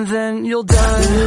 and then you'll die.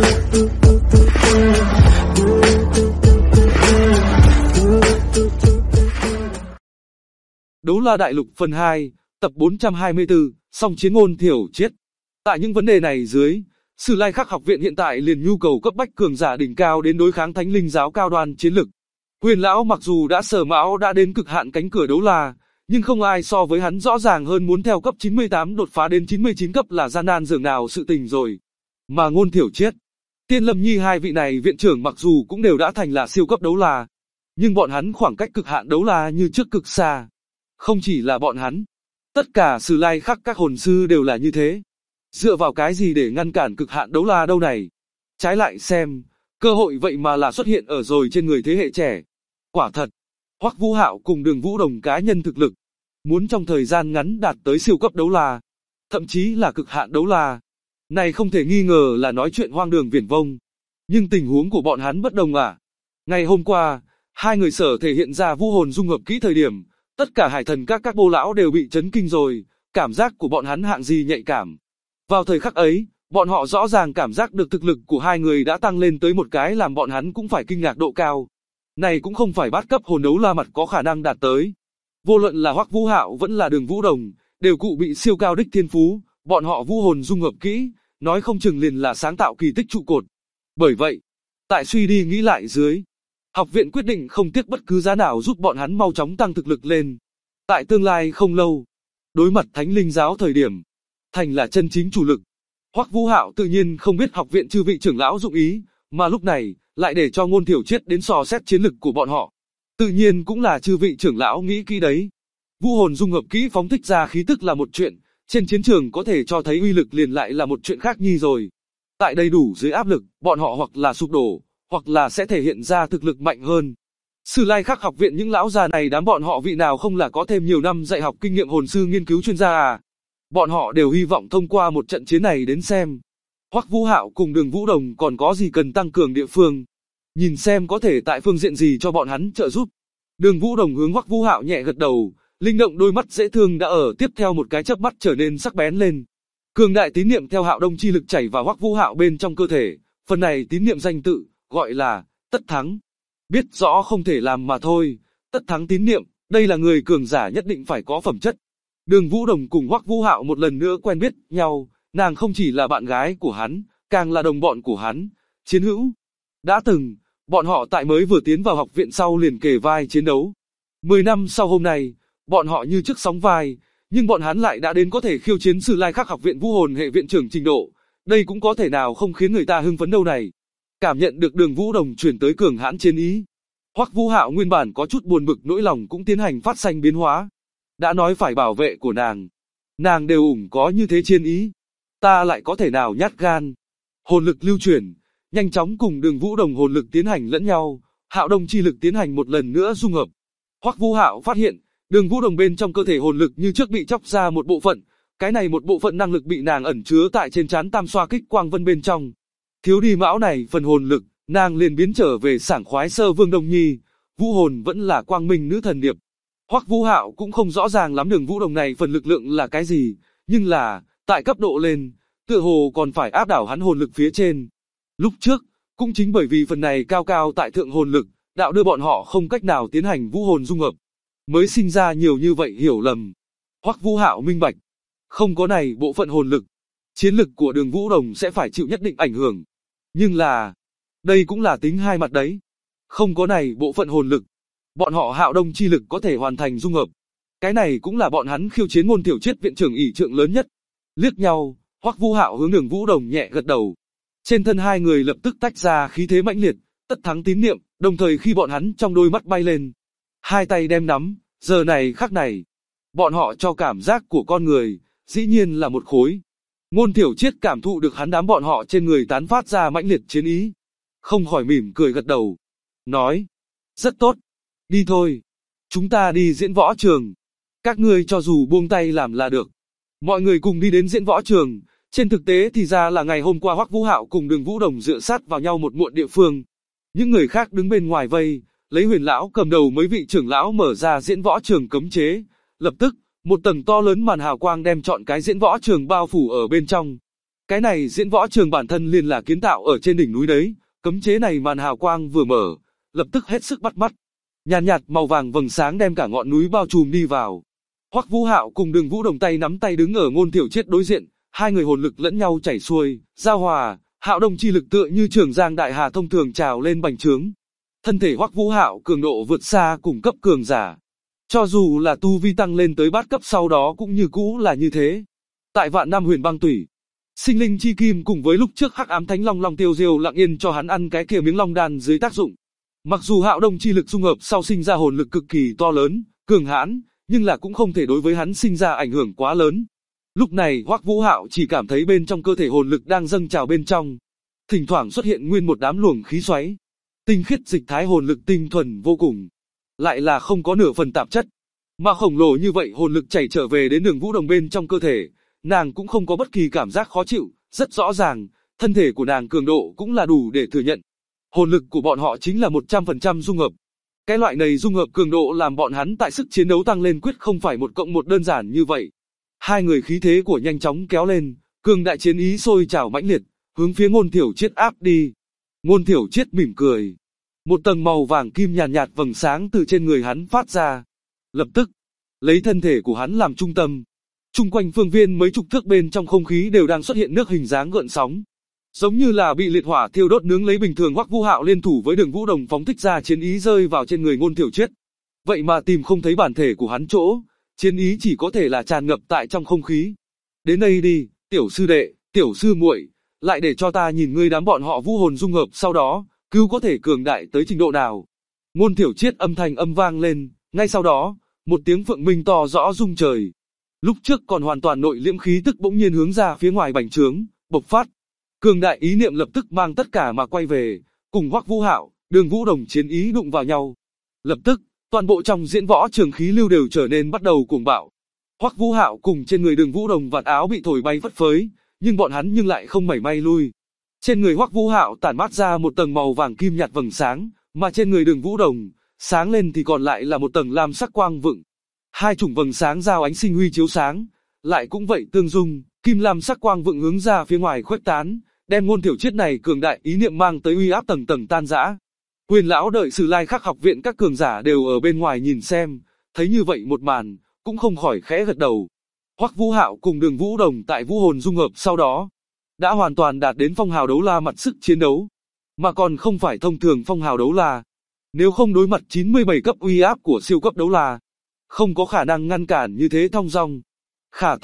Đấu La Đại Lục phần 2, tập 424, song chiến ngôn thiểu chiết. Tại những vấn đề này dưới, Sử Lai Khắc học viện hiện tại liền nhu cầu cấp bách cường giả đỉnh cao đến đối kháng Thánh Linh giáo cao đoan chiến lực. Huyền lão mặc dù đã sở mão đã đến cực hạn cánh cửa đấu la, nhưng không ai so với hắn rõ ràng hơn muốn theo cấp 98 đột phá đến 99 cấp là gian nan dường nào sự tình rồi. Mà Ngôn Thiểu Chiết, Tiên Lâm Nhi hai vị này viện trưởng mặc dù cũng đều đã thành là siêu cấp đấu la, nhưng bọn hắn khoảng cách cực hạn đấu la như trước cực xa. Không chỉ là bọn hắn, tất cả Sử Lai Khắc các hồn sư đều là như thế. Dựa vào cái gì để ngăn cản cực hạn đấu la đâu này? Trái lại xem, cơ hội vậy mà là xuất hiện ở rồi trên người thế hệ trẻ. Quả thật, Hoắc Vũ Hạo cùng Đường Vũ Đồng cá nhân thực lực, muốn trong thời gian ngắn đạt tới siêu cấp đấu la, thậm chí là cực hạn đấu la, này không thể nghi ngờ là nói chuyện hoang đường viển vông. Nhưng tình huống của bọn hắn bất đồng à? Ngày hôm qua, hai người sở thể hiện ra vũ hồn dung hợp kỹ thời điểm, tất cả hải thần các bô lão đều bị chấn kinh rồi, cảm giác của bọn hắn hạng gì nhạy cảm. Vào thời khắc ấy, bọn họ rõ ràng cảm giác được thực lực của hai người đã tăng lên tới một cái làm bọn hắn cũng phải kinh ngạc độ cao. Này cũng không phải bát cấp hồn đấu la mặt có khả năng đạt tới. Vô luận là Hoắc Vũ Hạo vẫn là Đường Vũ Đồng, đều cụ bị siêu cao đích thiên phú, bọn họ vũ hồn dung hợp kỹ, nói không chừng liền là sáng tạo kỳ tích trụ cột. Bởi vậy, tại suy đi nghĩ lại dưới, học viện quyết định không tiếc bất cứ giá nào giúp bọn hắn mau chóng tăng thực lực lên. Tại tương lai không lâu, đối mặt Thánh Linh giáo thời điểm, thành là chân chính chủ lực. Hoắc Vũ Hạo tự nhiên không biết học viện chư vị trưởng lão dụng ý, mà lúc này lại để cho Ngôn Thiểu Chiết đến dò xét chiến lực của bọn họ. Tự nhiên cũng là chư vị trưởng lão nghĩ kỹ đấy. Vũ hồn dung hợp kỹ phóng thích ra khí tức là một chuyện, trên chiến trường có thể cho thấy uy lực liền lại là một chuyện khác nhi rồi. Tại đầy đủ dưới áp lực, bọn họ hoặc là sụp đổ, hoặc là sẽ thể hiện ra thực lực mạnh hơn. Sử Lai Khắc học viện những lão già này đám bọn họ vị nào không là có thêm nhiều năm dạy học kinh nghiệm hồn sư nghiên cứu chuyên gia à? Bọn họ đều hy vọng thông qua một trận chiến này đến xem Hoắc Vũ Hạo cùng Đường Vũ Đồng còn có gì cần tăng cường địa phương, nhìn xem có thể tại phương diện gì cho bọn hắn trợ giúp. Đường Vũ Đồng hướng Hoắc Vũ Hạo nhẹ gật đầu, linh động đôi mắt dễ thương đã ở tiếp theo một cái chớp mắt trở nên sắc bén lên. Cường đại tín niệm theo Hạo Đông chi lực chảy vào Hoắc Vũ Hạo bên trong cơ thể, phần này tín niệm danh tự gọi là Tất Thắng. Biết rõ không thể làm mà thôi, Tất Thắng tín niệm, đây là người cường giả nhất định phải có phẩm chất. Đường Vũ Đồng cùng Hoắc Vũ Hạo một lần nữa quen biết nhau, nàng không chỉ là bạn gái của hắn, càng là đồng bọn của hắn, chiến hữu. Đã từng, bọn họ tại mới vừa tiến vào học viện sau liền kề vai chiến đấu. 10 năm sau hôm nay, bọn họ như trước sóng vai, nhưng bọn hắn lại đã đến có thể khiêu chiến Sử Lai Khắc học viện vũ hồn hệ viện trưởng trình độ, đây cũng có thể nào không khiến người ta hưng phấn đâu này. Cảm nhận được Đường Vũ Đồng chuyển tới cường hãn chiến ý, Hoắc Vũ Hạo nguyên bản có chút buồn bực nỗi lòng cũng tiến hành phát sinh biến hóa. Đã nói phải bảo vệ của nàng đều ủng có như thế chiến ý, ta lại có thể nào nhát gan. Hồn lực lưu chuyển, nhanh chóng cùng Đường Vũ Đồng hồn lực tiến hành lẫn nhau, Hạo Đông chi lực tiến hành một lần nữa dung hợp. Hoắc Vũ Hạo phát hiện, Đường Vũ Đồng bên trong cơ thể hồn lực như trước bị chóc ra một bộ phận, cái này một bộ phận năng lực bị nàng ẩn chứa tại trên trán tam xoa kích quang vân bên trong. Thiếu đi mão này phần hồn lực, nàng liền biến trở về sảng khoái sơ vương Đông Nhi, vũ hồn vẫn là quang minh nữ thần điệp. Hoắc Vũ Hạo cũng không rõ ràng lắm Đường Vũ Đồng này phần lực lượng là cái gì, nhưng là, tại cấp độ lên, tựa hồ còn phải áp đảo hắn hồn lực phía trên. Lúc trước, cũng chính bởi vì phần này cao cao tại thượng hồn lực, đạo đưa bọn họ không cách nào tiến hành vũ hồn dung hợp, mới sinh ra nhiều như vậy hiểu lầm. Hoắc Vũ Hạo minh bạch, không có này bộ phận hồn lực, chiến lực của Đường Vũ Đồng sẽ phải chịu nhất định ảnh hưởng. Nhưng là, đây cũng là tính hai mặt đấy. Không có này bộ phận hồn lực, bọn họ Hạo Đông chi lực có thể hoàn thành dung hợp. Cái này cũng là bọn hắn khiêu chiến Ngôn Thiểu Chiết viện trưởng ỷ trượng lớn nhất. Liếc nhau, Hoắc Vũ Hạo hướng Đường Vũ Đồng nhẹ gật đầu. Trên thân hai người lập tức tách ra khí thế mãnh liệt, Tất Thắng tín niệm, đồng thời khi bọn hắn trong đôi mắt bay lên, hai tay đem nắm, giờ này khắc này, bọn họ cho cảm giác của con người, dĩ nhiên là một khối. Ngôn Thiểu Chiết cảm thụ được hắn đám bọn họ trên người tán phát ra mãnh liệt chiến ý, không khỏi mỉm cười gật đầu, nói, rất tốt, đi thôi, chúng ta đi diễn võ trường, các ngươi cho dù buông tay làm là được. Mọi người cùng đi đến diễn võ trường, trên thực tế thì ra là ngày hôm qua Hoắc Vũ Hạo cùng Đường Vũ Đồng dựa sát vào nhau một muộn địa phương. Những người khác đứng bên ngoài vây, lấy Huyền lão cầm đầu mấy vị trưởng lão mở ra diễn võ trường cấm chế, lập tức, một tầng to lớn màn hào quang đem trọn cái diễn võ trường bao phủ ở bên trong. Cái này diễn võ trường bản thân liền là kiến tạo ở trên đỉnh núi đấy, cấm chế này màn hào quang vừa mở, lập tức hết sức bắt mắt. Nhàn nhạt màu vàng vầng sáng đem cả ngọn núi bao trùm đi vào. Hoắc Vũ Hạo cùng Đường Vũ Đồng tay nắm tay đứng ở Ngôn Thiểu Triết đối diện, hai người hồn lực lẫn nhau chảy xuôi, giao hòa, Hạo Đông chi lực tựa như trường giang đại hà thông thường trào lên bành trướng. Thân thể Hoắc Vũ Hạo cường độ vượt xa cùng cấp cường giả. Cho dù là tu vi tăng lên tới bát cấp sau đó cũng như cũ là như thế. Tại Vạn Năm Huyền Băng Tủy, Sinh Linh Chi Kim cùng với lúc trước Hắc Ám Thánh Long Long Tiêu Diêu lặng yên cho hắn ăn cái kia miếng long đan dưới tác dụng. Mặc dù Hạo Đông chi lực dung hợp sau sinh ra hồn lực cực kỳ to lớn, cường hãn, nhưng là cũng không thể đối với hắn sinh ra ảnh hưởng quá lớn. Lúc này Hoắc Vũ Hạo chỉ cảm thấy bên trong cơ thể hồn lực đang dâng trào bên trong, thỉnh thoảng xuất hiện nguyên một đám luồng khí xoáy. Tinh khiết dịch thái hồn lực tinh thuần vô cùng, lại là không có nửa phần tạp chất. Mà khổng lồ như vậy hồn lực chảy trở về đến Đường Vũ Đồng bên trong cơ thể, nàng cũng không có bất kỳ cảm giác khó chịu, rất rõ ràng, thân thể của nàng cường độ cũng là đủ để thừa nhận. Hồn lực của bọn họ chính là 100% dung hợp. Cái loại này dung hợp cường độ làm bọn hắn tại sức chiến đấu tăng lên quyết không phải 1+1 đơn giản như vậy. Hai người khí thế của nhanh chóng kéo lên, cường đại chiến ý sôi trào mãnh liệt, hướng phía Ngôn Thiểu Triết áp đi. Ngôn Thiểu Triết mỉm cười. Một tầng màu vàng kim nhàn nhạt vầng sáng từ trên người hắn phát ra. Lập tức, lấy thân thể của hắn làm trung tâm. Chung quanh phương viên mấy chục thước bên trong không khí đều đang xuất hiện nước hình dáng gợn sóng. Giống như là bị liệt hỏa thiêu đốt nướng lấy bình thường. Hoắc Vũ Hạo liên thủ với Đường Vũ Đồng phóng thích ra chiến ý rơi vào trên người Ngôn Thiểu Triết. Vậy mà tìm không thấy bản thể của hắn chỗ, chiến ý chỉ có thể là tràn ngập tại trong không khí. Đến đây đi, tiểu sư đệ, tiểu sư muội, lại để cho ta nhìn ngươi đám bọn họ vũ hồn dung hợp sau đó, cứu có thể cường đại tới trình độ nào. Ngôn Thiểu Triết âm thanh âm vang lên, ngay sau đó, một tiếng phượng minh to rõ rung trời. Lúc trước còn hoàn toàn nội liễm khí tức bỗng nhiên hướng ra phía ngoài bành trướng, bộc phát. Cường đại ý niệm lập tức mang tất cả mà quay về, cùng Hoắc Vũ Hạo, Đường Vũ Đồng chiến ý đụng vào nhau. Lập tức, toàn bộ trong diễn võ trường khí lưu đều trở nên bắt đầu cuồng bạo. Hoắc Vũ Hạo cùng trên người Đường Vũ Đồng vạt áo bị thổi bay phất phới, nhưng bọn hắn nhưng lại không mảy may lui. Trên người Hoắc Vũ Hạo tản mát ra một tầng màu vàng kim nhạt vầng sáng, mà trên người Đường Vũ Đồng, sáng lên thì còn lại là một tầng lam sắc quang vựng. Hai chủng vầng sáng giao ánh sinh huy chiếu sáng, lại cũng vậy tương dung, kim lam sắc quang vựng hướng ra phía ngoài khuếch tán, đem Ngôn Thiểu Triết này cường đại ý niệm mang tới uy áp tầng tầng tan rã. Huyền lão đợi Sử Lai Khắc học viện các cường giả đều ở bên ngoài nhìn xem, thấy như vậy một màn, cũng không khỏi khẽ gật đầu. Hoắc Vũ Hạo cùng Đường Vũ Đồng tại vũ hồn dung hợp sau đó, đã hoàn toàn đạt đến phong hào đấu la mặt sức chiến đấu, mà còn không phải thông thường phong hào đấu la. Nếu không đối mặt 97 cấp uy áp của siêu cấp đấu la, không có khả năng ngăn cản như thế thong dong. Khả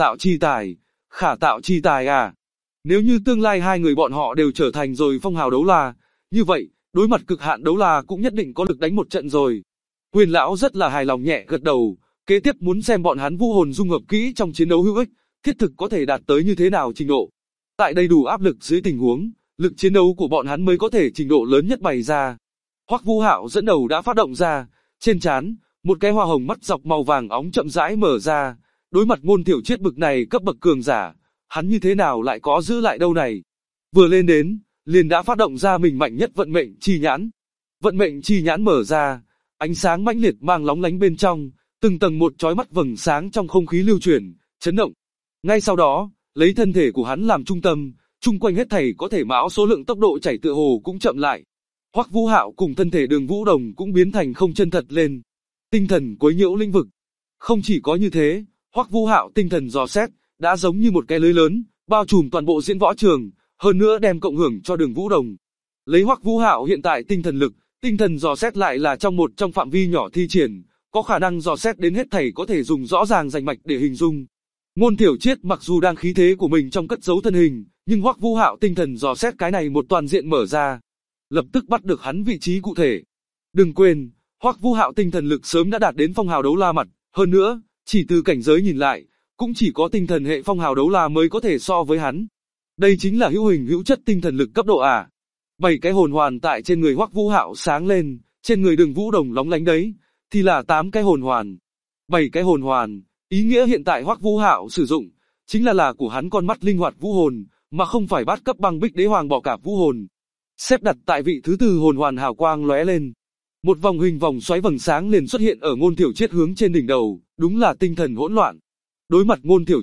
tạo chi tài à. Nếu như tương lai hai người bọn họ đều trở thành rồi phong hào đấu la, như vậy, đối mặt cực hạn đấu la cũng nhất định có lực đánh một trận rồi. Huyền lão rất là hài lòng nhẹ gật đầu, kế tiếp muốn xem bọn hắn vũ hồn dung hợp kỹ trong chiến đấu hữu ích, thiết thực có thể đạt tới như thế nào trình độ. Tại đầy đủ áp lực dưới tình huống, lực chiến đấu của bọn hắn mới có thể trình độ lớn nhất bày ra. Hoắc Vũ Hạo dẫn đầu đã phát động ra, trên trán, một cái hoa hồng mắt dọc màu vàng óng chậm rãi mở ra, đối mặt Ngôn Thiểu Triết bực này cấp bậc cường giả, hắn như thế nào lại có giữ lại đâu này. Vừa lên đến, liền đã phát động ra mình mạnh nhất vận mệnh chi nhãn. Vận mệnh chi nhãn mở ra, ánh sáng mãnh liệt mang lóng lánh bên trong, từng tầng một chói mắt vầng sáng trong không khí lưu chuyển, chấn động. Ngay sau đó, lấy thân thể của hắn làm trung tâm, chung quanh hết thảy có thể mão số lượng tốc độ chảy tựa hồ cũng chậm lại. Hoắc Vũ Hạo cùng thân thể Đường Vũ Đồng cũng biến thành không chân thật lên. Tinh thần quấy nhiễu lĩnh vực. Không chỉ có như thế, Hoắc Vũ Hạo tinh thần dò xét, đã giống như một cái lưới lớn, bao trùm toàn bộ diễn võ trường, hơn nữa đem cộng hưởng cho Đường Vũ Đồng. Lấy Hoắc Vũ Hạo hiện tại tinh thần lực, tinh thần dò xét lại là trong phạm vi nhỏ thi triển, có khả năng dò xét đến hết thảy có thể dùng rõ ràng rành mạch để hình dung. Ngôn Thiểu Triết mặc dù đang khí thế của mình trong cất giấu thân hình, nhưng Hoắc Vũ Hạo tinh thần dò xét cái này một toàn diện mở ra, lập tức bắt được hắn vị trí cụ thể. Đừng quên, Hoắc Vũ Hạo tinh thần lực sớm đã đạt đến phong hào đấu la mặt, hơn nữa, chỉ từ cảnh giới nhìn lại, cũng chỉ có tinh thần hệ phong hào đấu la mới có thể so với hắn. Đây chính là hữu hình hữu chất tinh thần lực cấp độ à. 7 cái hồn hoàn tại trên người Hoắc Vũ Hạo sáng lên, trên người Đường Vũ Đồng lóng lánh đấy, thì là 8 cái hồn hoàn. 7 cái hồn hoàn, ý nghĩa hiện tại Hoắc Vũ Hạo sử dụng, chính là của hắn con mắt linh hoạt vũ hồn, mà không phải bát cấp băng bích đế hoàng bọ cạp vũ hồn. Xếp đặt tại vị thứ tư hồn hoàn hào quang lóe lên. Một vòng hình vòng xoáy vầng sáng liền xuất hiện ở Ngôn Thiểu Triết hướng trên đỉnh đầu, đúng là tinh thần hỗn loạn. Đối mặt Ngôn Thiểu Triết,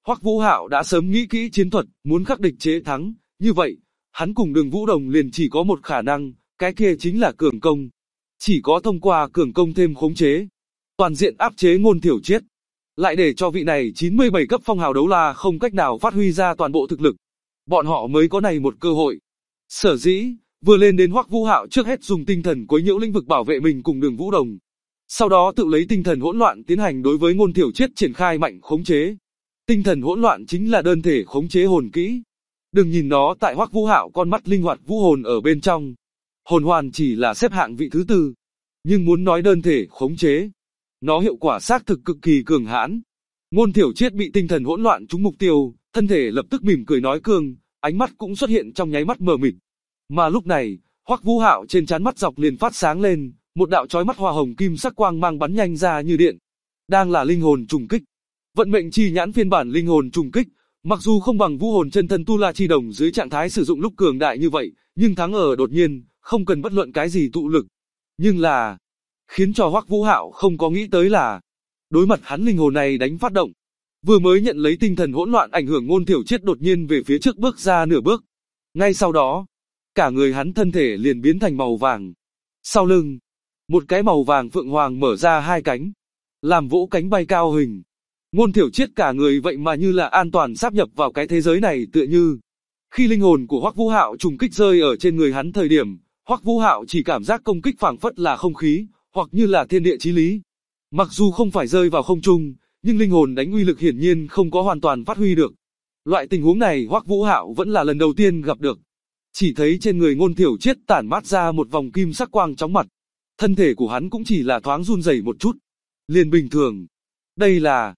Hoắc Vũ Hạo đã sớm nghĩ kỹ chiến thuật, muốn khắc địch chế thắng, như vậy, hắn cùng Đường Vũ Đồng liền chỉ có một khả năng, cái kia chính là cường công. Chỉ có thông qua cường công thêm khống chế, toàn diện áp chế Ngôn Thiểu Triết, lại để cho vị này 97 cấp phong hào đấu la không cách nào phát huy ra toàn bộ thực lực, bọn họ mới có này một cơ hội. Sở dĩ, vừa lên đến Hoắc Vũ Hạo trước hết dùng tinh thần quấy nhiễu lĩnh vực bảo vệ mình cùng Đường Vũ Đồng. Sau đó tự lấy tinh thần hỗn loạn tiến hành đối với Ngôn Thiểu Triết triển khai mạnh khống chế. Tinh thần hỗn loạn chính là đơn thể khống chế hồn kỹ. Đừng nhìn nó tại Hoắc Vũ Hạo con mắt linh hoạt vũ hồn ở bên trong. Hồn hoàn chỉ là xếp hạng vị thứ tư. Nhưng muốn nói đơn thể khống chế, nó hiệu quả xác thực cực kỳ cường hãn. Ngôn Thiểu Triết bị tinh thần hỗn loạn trúng mục tiêu, thân thể lập tức mỉm cười nói cương, ánh mắt cũng xuất hiện trong nháy mắt mờ mịt. Mà lúc này, Hoắc Vũ Hạo trên trán mắt dọc liền phát sáng lên, một đạo chói mắt hoa hồng kim sắc quang mang bắn nhanh ra như điện. Đang là linh hồn trùng kích. Vận mệnh chi nhãn phiên bản linh hồn trùng kích, mặc dù không bằng vũ hồn chân thân Tu La Chi Đồng dưới trạng thái sử dụng lúc cường đại như vậy, nhưng thắng ở đột nhiên, không cần bất luận cái gì tụ lực. Nhưng là, khiến cho Hoắc Vũ Hạo không có nghĩ tới là, đối mặt hắn linh hồn này đánh phát động, vừa mới nhận lấy tinh thần hỗn loạn ảnh hưởng Ngôn Thiểu Triết đột nhiên về phía trước bước ra nửa bước. Ngay sau đó, cả người hắn thân thể liền biến thành màu vàng. Sau lưng, một cái màu vàng phượng hoàng mở ra hai cánh, làm vỗ cánh bay cao hình. Ngôn Thiểu Triết cả người vậy mà như là an toàn sáp nhập vào cái thế giới này tựa như. Khi linh hồn của Hoắc Vũ Hạo trùng kích rơi ở trên người hắn thời điểm, Hoắc Vũ Hạo chỉ cảm giác công kích phảng phất là không khí, hoặc như là thiên địa chí lý. Mặc dù không phải rơi vào không trung, nhưng linh hồn đánh uy lực hiển nhiên không có hoàn toàn phát huy được. Loại tình huống này Hoắc Vũ Hạo vẫn là lần đầu tiên gặp được. Chỉ thấy trên người Ngôn Thiểu Triết tản mát ra một vòng kim sắc quang chóng mặt. Thân thể của hắn cũng chỉ là thoáng run rẩy một chút. Liền bình thường. Đây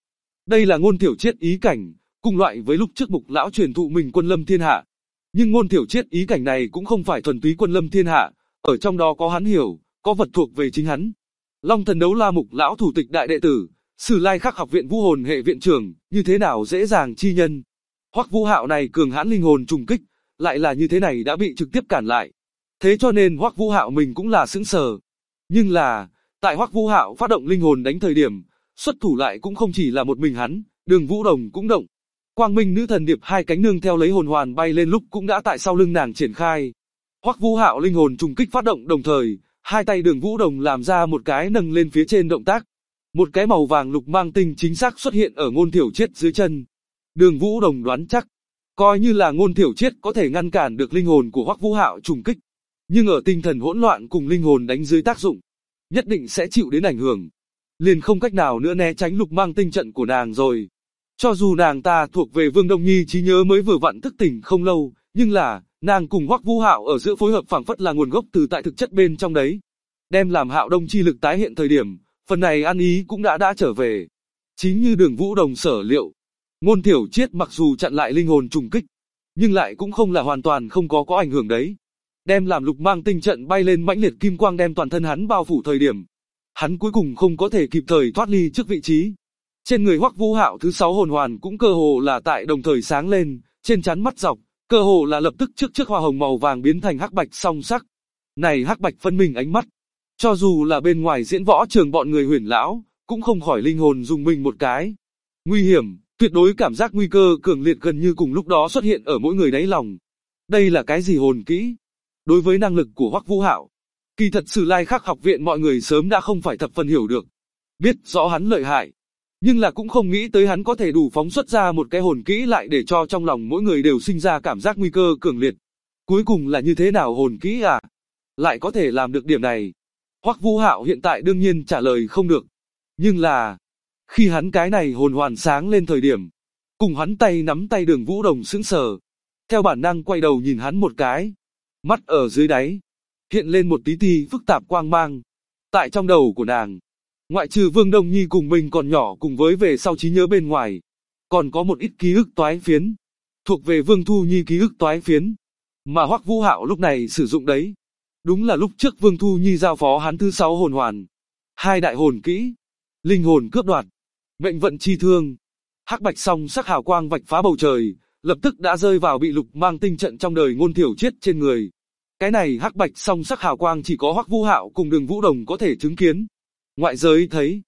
là Ngôn Thiểu Triết ý cảnh, cùng loại với lúc trước Mục lão truyền thụ mình Quân Lâm Thiên Hạ. Nhưng Ngôn Thiểu Triết ý cảnh này cũng không phải thuần túy Quân Lâm Thiên Hạ, ở trong đó có hắn hiểu, có vật thuộc về chính hắn. Long Thần Đấu La Mục lão thủ tịch đại đệ tử, Sử Lai Khắc học viện vũ hồn hệ viện trưởng, như thế nào dễ dàng chi nhân. Hoắc Vũ Hạo này cường hãn linh hồn trùng kích, lại là như thế này đã bị trực tiếp cản lại. Thế cho nên Hoắc Vũ Hạo mình cũng là sững sờ. Nhưng là, tại Hoắc Vũ Hạo phát động linh hồn đánh thời điểm, xuất thủ lại cũng không chỉ là một mình hắn, Đường Vũ Đồng cũng động. Quang Minh Nữ Thần Điệp hai cánh nương theo lấy hồn hoàn bay lên lúc cũng đã tại sau lưng nàng triển khai. Hoắc Vũ Hạo linh hồn trùng kích phát động đồng thời, hai tay Đường Vũ Đồng làm ra một cái nâng lên phía trên động tác. Một cái màu vàng lục mang tinh chính xác xuất hiện ở Ngôn Thiểu Triết dưới chân. Đường Vũ Đồng đoán chắc, coi như là Ngôn Thiểu Triết có thể ngăn cản được linh hồn của Hoắc Vũ Hạo trùng kích, nhưng ở tinh thần hỗn loạn cùng linh hồn đánh dưới tác dụng, nhất định sẽ chịu đến ảnh hưởng. Liền không cách nào nữa né tránh lục mang tinh trận của nàng rồi. Cho dù nàng ta thuộc về Vương Đông Nhi trí nhớ mới vừa vặn thức tỉnh không lâu, nhưng là, nàng cùng Hoắc Vũ Hạo ở giữa phối hợp phảng phất là nguồn gốc từ tại thực chất bên trong đấy. Đem làm Hạo Đông chi lực tái hiện thời điểm, phần này ăn ý cũng đã trở về. Chính như Đường Vũ Đồng sở liệu, Ngôn Thiểu Triết mặc dù chặn lại linh hồn trùng kích, nhưng lại cũng không là hoàn toàn không có ảnh hưởng đấy. Đem làm lục mang tinh trận bay lên mãnh liệt kim quang đem toàn thân hắn bao phủ thời điểm, hắn cuối cùng không có thể kịp thời thoát ly trước vị trí. Trên người Hoắc Vũ Hạo thứ 6 hồn hoàn cũng cơ hồ là tại đồng thời sáng lên, trên trán mắt dọc, cơ hồ là lập tức trước hoa hồng màu vàng biến thành hắc bạch song sắc. Này hắc bạch phân minh ánh mắt, cho dù là bên ngoài diễn võ trường bọn người Huyền lão, cũng không khỏi linh hồn dùng mình một cái. Nguy hiểm, tuyệt đối cảm giác nguy cơ cường liệt gần như cùng lúc đó xuất hiện ở mỗi người đáy lòng. Đây là cái gì hồn kỹ? Đối với năng lực của Hoắc Vũ Hạo, kỳ thật Sử Lai Khắc học viện mọi người sớm đã không phải thập phần hiểu được. Biết rõ hắn lợi hại, nhưng là cũng không nghĩ tới hắn có thể đủ phóng xuất ra một cái hồn kỹ lại để cho trong lòng mỗi người đều sinh ra cảm giác nguy cơ cường liệt. Cuối cùng là như thế nào hồn kỹ à? Lại có thể làm được điểm này? Hoắc Vũ Hạo hiện tại đương nhiên trả lời không được. Nhưng là, khi hắn cái này hồn hoàn sáng lên thời điểm, cùng hắn tay nắm tay Đường Vũ Đồng sững sờ. Theo bản năng quay đầu nhìn hắn một cái. Mắt ở dưới đáy, hiện lên một tí ti phức tạp quang mang. Tại trong đầu của nàng, ngoại trừ Vương Đông Nhi cùng mình còn nhỏ cùng với về sau trí nhớ bên ngoài, còn có một ít ký ức toái phiến, thuộc về Vương Thu Nhi ký ức toái phiến, mà Hoắc Vũ Hạo lúc này sử dụng đấy. Đúng là lúc trước Vương Thu Nhi giao phó hắn thứ 6 hồn hoàn, hai đại hồn kỹ, linh hồn cướp đoạt, mệnh vận chi thương. Hắc bạch song sắc hào quang vạch phá bầu trời, lập tức đã rơi vào bị lục mang tinh trận trong đời Ngôn Thiểu Triết trên người. Cái này hắc bạch song sắc hào quang chỉ có Hoắc Vũ Hạo cùng Đường Vũ Đồng có thể chứng kiến. Ngoại giới thấy,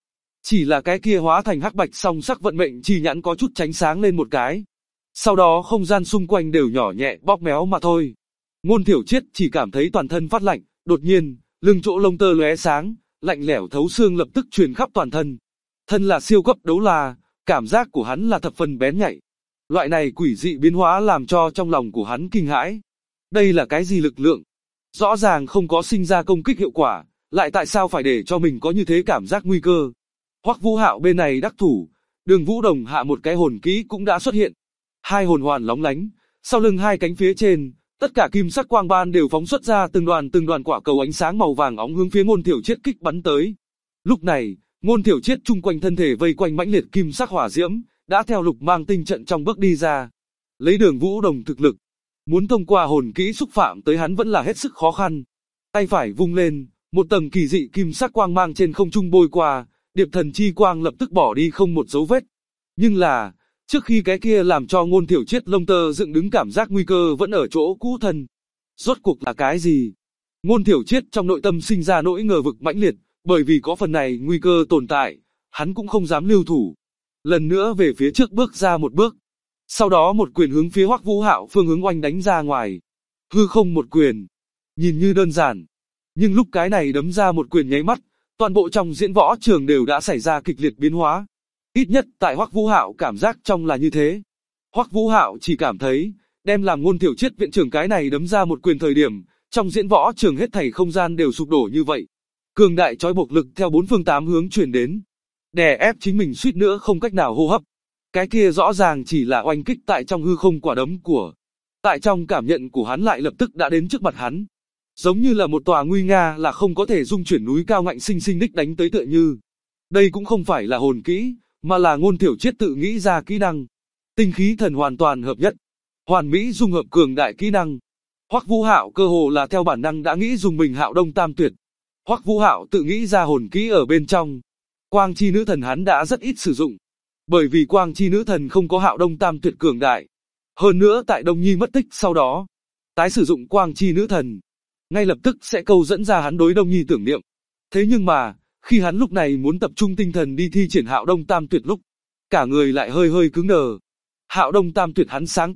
Chỉ là cái kia hóa thành hắc bạch song sắc vận mệnh chi nhãn có chút tránh sáng lên một cái. Sau đó không gian xung quanh đều nhỏ nhẹ bóp méo mà thôi. Ngôn Thiểu Triết chỉ cảm thấy toàn thân phát lạnh, đột nhiên, lưng chỗ lông tơ lóe sáng, lạnh lẽo thấu xương lập tức truyền khắp toàn thân. Thân là siêu cấp đấu la, cảm giác của hắn là thập phần bén nhạy. Loại này quỷ dị biến hóa làm cho trong lòng của hắn kinh hãi. Đây là cái gì lực lượng? Rõ ràng không có sinh ra công kích hiệu quả, lại tại sao phải để cho mình có như thế cảm giác nguy cơ? Hoắc Vũ Hạo bên này đắc thủ, Đường Vũ Đồng hạ một cái hồn kỹ cũng đã xuất hiện. Hai hồn hoàn lóng lánh, sau lưng hai cánh phía trên, tất cả kim sắc quang ban đều phóng xuất ra từng đoàn quả cầu ánh sáng màu vàng óng hướng phía Ngôn Thiểu Triết kích bắn tới. Lúc này, Ngôn Thiểu Triết chung quanh thân thể vây quanh mãnh liệt kim sắc hỏa diễm, đã theo Lục Mang Tinh trận trong bước đi ra. Lấy Đường Vũ Đồng thực lực, muốn thông qua hồn kỹ xúc phạm tới hắn vẫn là hết sức khó khăn. Tay phải vung lên, một tầng kỳ dị kim sắc quang mang trên không trung bôi qua, điệp thần chi quang lập tức bỏ đi không một dấu vết. Nhưng là, trước khi cái kia làm cho Ngôn Thiểu Triết lông tơ dựng đứng cảm giác nguy cơ vẫn ở chỗ cũ thân. Rốt cuộc là cái gì? Ngôn Thiểu Triết trong nội tâm sinh ra nỗi ngờ vực mãnh liệt, bởi vì có phần này nguy cơ tồn tại, hắn cũng không dám lưu thủ. Lần nữa về phía trước bước ra một bước. Sau đó một quyền hướng phía Hoắc Vũ Hạo phương hướng oanh đánh ra ngoài. Hư không một quyền. Nhìn như đơn giản. Nhưng lúc cái này đấm ra một quyền nháy mắt, toàn bộ trong diễn võ trường đều đã xảy ra kịch liệt biến hóa. Ít nhất tại Hoắc Vũ Hạo cảm giác trong là như thế. Hoắc Vũ Hạo chỉ cảm thấy, đem làm Ngôn Thiểu Triết viện trưởng cái này đấm ra một quyền thời điểm, trong diễn võ trường hết thảy không gian đều sụp đổ như vậy. Cường đại trói buộc lực theo bốn phương tám hướng truyền đến, đè ép chính mình suýt nữa không cách nào hô hấp. Cái kia rõ ràng chỉ là oanh kích tại trong hư không quả đấm của. Tại trong cảm nhận của hắn lại lập tức đã đến trước mặt hắn. Giống như là một tòa nguy nga là không có thể dung chuyển núi cao ngạnh sinh sinh đích đánh tới tựa như. Đây cũng không phải là hồn kỹ, mà là Ngôn Thiểu Triết tự nghĩ ra kỹ năng. Tinh khí thần hoàn toàn hợp nhất, hoàn mỹ dung hợp cường đại kỹ năng. Hoắc Vũ Hạo cơ hồ là theo bản năng đã nghĩ dùng mình Hạo Đông Tam Tuyệt. Hoắc Vũ Hạo tự nghĩ ra hồn kỹ ở bên trong. Quang chi nữ thần hắn đã rất ít sử dụng, bởi vì Quang chi nữ thần không có Hạo Đông Tam Tuyệt cường đại. Hơn nữa tại Đông Nhi mất tích sau đó, tái sử dụng Quang chi nữ thần, ngay lập tức sẽ câu dẫn ra hắn đối Đông Nhi tưởng niệm. Thế nhưng mà, khi hắn lúc này muốn tập trung tinh thần đi thi triển Hạo Đông Tam Tuyệt lúc, cả người lại hơi cứng đờ. Hạo Đông Tam Tuyệt hắn sáng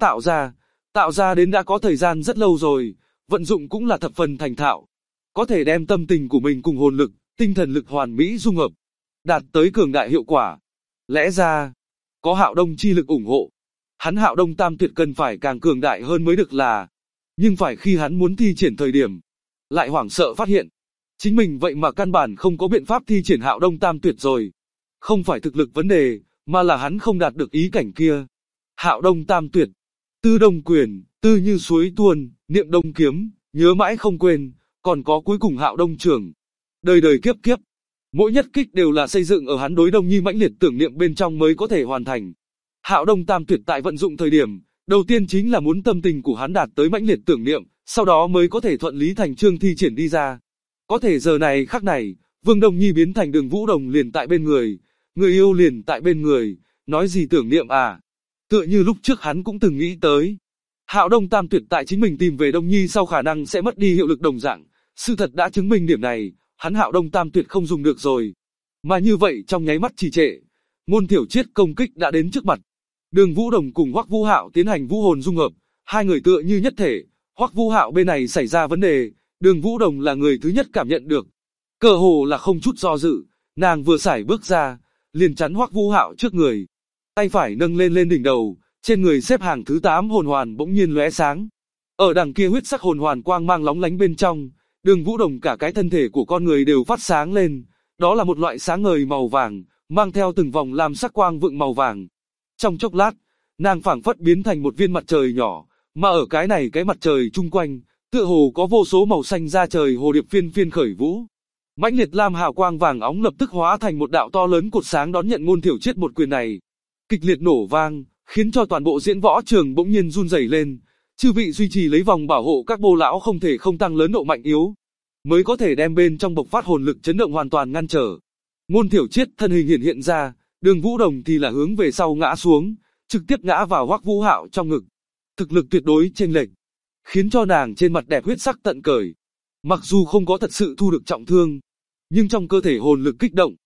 tạo ra đến đã có thời gian rất lâu rồi, vận dụng cũng là thập phần thành thạo. Có thể đem tâm tình của mình cùng hồn lực, tinh thần lực hoàn mỹ dung hợp, đạt tới cường đại hiệu quả. Lẽ ra, có Hạo Đông chi lực ủng hộ, hắn Hạo Đông Tam Tuyệt cần phải càng cường đại hơn mới được là. Nhưng phải khi hắn muốn thi triển thời điểm, lại hoảng sợ phát hiện, chính mình vậy mà căn bản không có biện pháp thi triển Hạo Đông Tam Tuyệt rồi. Không phải thực lực vấn đề, mà là hắn không đạt được ý cảnh kia. Hạo Đông Tam Tuyệt, tư đông quyền, tư như suối tuôn, niệm đông kiếm, nhớ mãi không quên, còn có cuối cùng Hạo Đông trưởng. Đời đời kiếp kiếp, mỗi nhất kích đều là xây dựng ở hắn đối Đông Nhi mãnh liệt tưởng niệm bên trong mới có thể hoàn thành. Hạo Đông Tam Tuyệt tại vận dụng thời điểm, đầu tiên chính là muốn tâm tình của hắn đạt tới mãnh liệt tưởng niệm, sau đó mới có thể thuận lý thành chương thi triển đi ra. Có thể giờ này khắc này, Vương Đông Nhi biến thành Đường Vũ Đồng liền tại bên người yêu liền tại bên người, nói gì tưởng niệm à? Tựa như lúc trước hắn cũng từng nghĩ tới. Hạo Đông Tam Tuyệt tại chính mình tìm về Đông Nhi sau khả năng sẽ mất đi hiệu lực đồng dạng, sự thật đã chứng minh điểm này, hắn Hạo Đông Tam Tuyệt không dùng được rồi. Mà như vậy trong nháy mắt trì trệ, Ngôn Thiểu Triết công kích đã đến trước mặt. Đường Vũ Đồng cùng Hoắc Vũ Hạo tiến hành vũ hồn dung hợp, hai người tựa như nhất thể. Hoắc Vũ Hạo bên này xảy ra vấn đề, Đường Vũ Đồng là người thứ nhất cảm nhận được. Cơ hồ là không chút do dự, nàng vừa sải bước ra, liền chắn Hoắc Vũ Hạo trước người. Tay phải nâng lên đỉnh đầu, trên người xếp hàng thứ 8 hồn hoàn bỗng nhiên lóe sáng. Ở đằng kia huyết sắc hồn hoàn quang mang lóng lánh bên trong, Đường Vũ Đồng cả cái thân thể của con người đều phát sáng lên, đó là một loại sáng ngời màu vàng, mang theo từng vòng lam sắc quang vượng màu vàng. Trong chốc lát, nàng phảng phất biến thành một viên mặt trời nhỏ, mà ở cái này cái mặt trời chung quanh, tựa hồ có vô số màu xanh da trời hồ điệp phiên khởi vũ. Mãnh liệt lam hào quang vàng óng lập tức hóa thành một đạo to lớn cột sáng đón nhận Ngôn Thiểu Triết một quyền này. Kịch liệt nổ vang, khiến cho toàn bộ diễn võ trường bỗng nhiên run rẩy lên. Chư vị duy trì lấy vòng bảo hộ các bô lão không thể không tăng lớn độ mạnh yếu, mới có thể đem bên trong bộc phát hồn lực chấn động hoàn toàn ngăn trở. Ngôn Thiểu Triết thân hình hiện ra, Đường Vũ Đồng thì là hướng về sau ngã xuống, trực tiếp ngã vào Hoắc Vũ Hạo trong ngực. Thực lực tuyệt đối chênh lệch, khiến cho nàng trên mặt đẹp huyết sắc tận cởi. Mặc dù không có thật sự thu được trọng thương, nhưng trong cơ thể hồn lực kích động,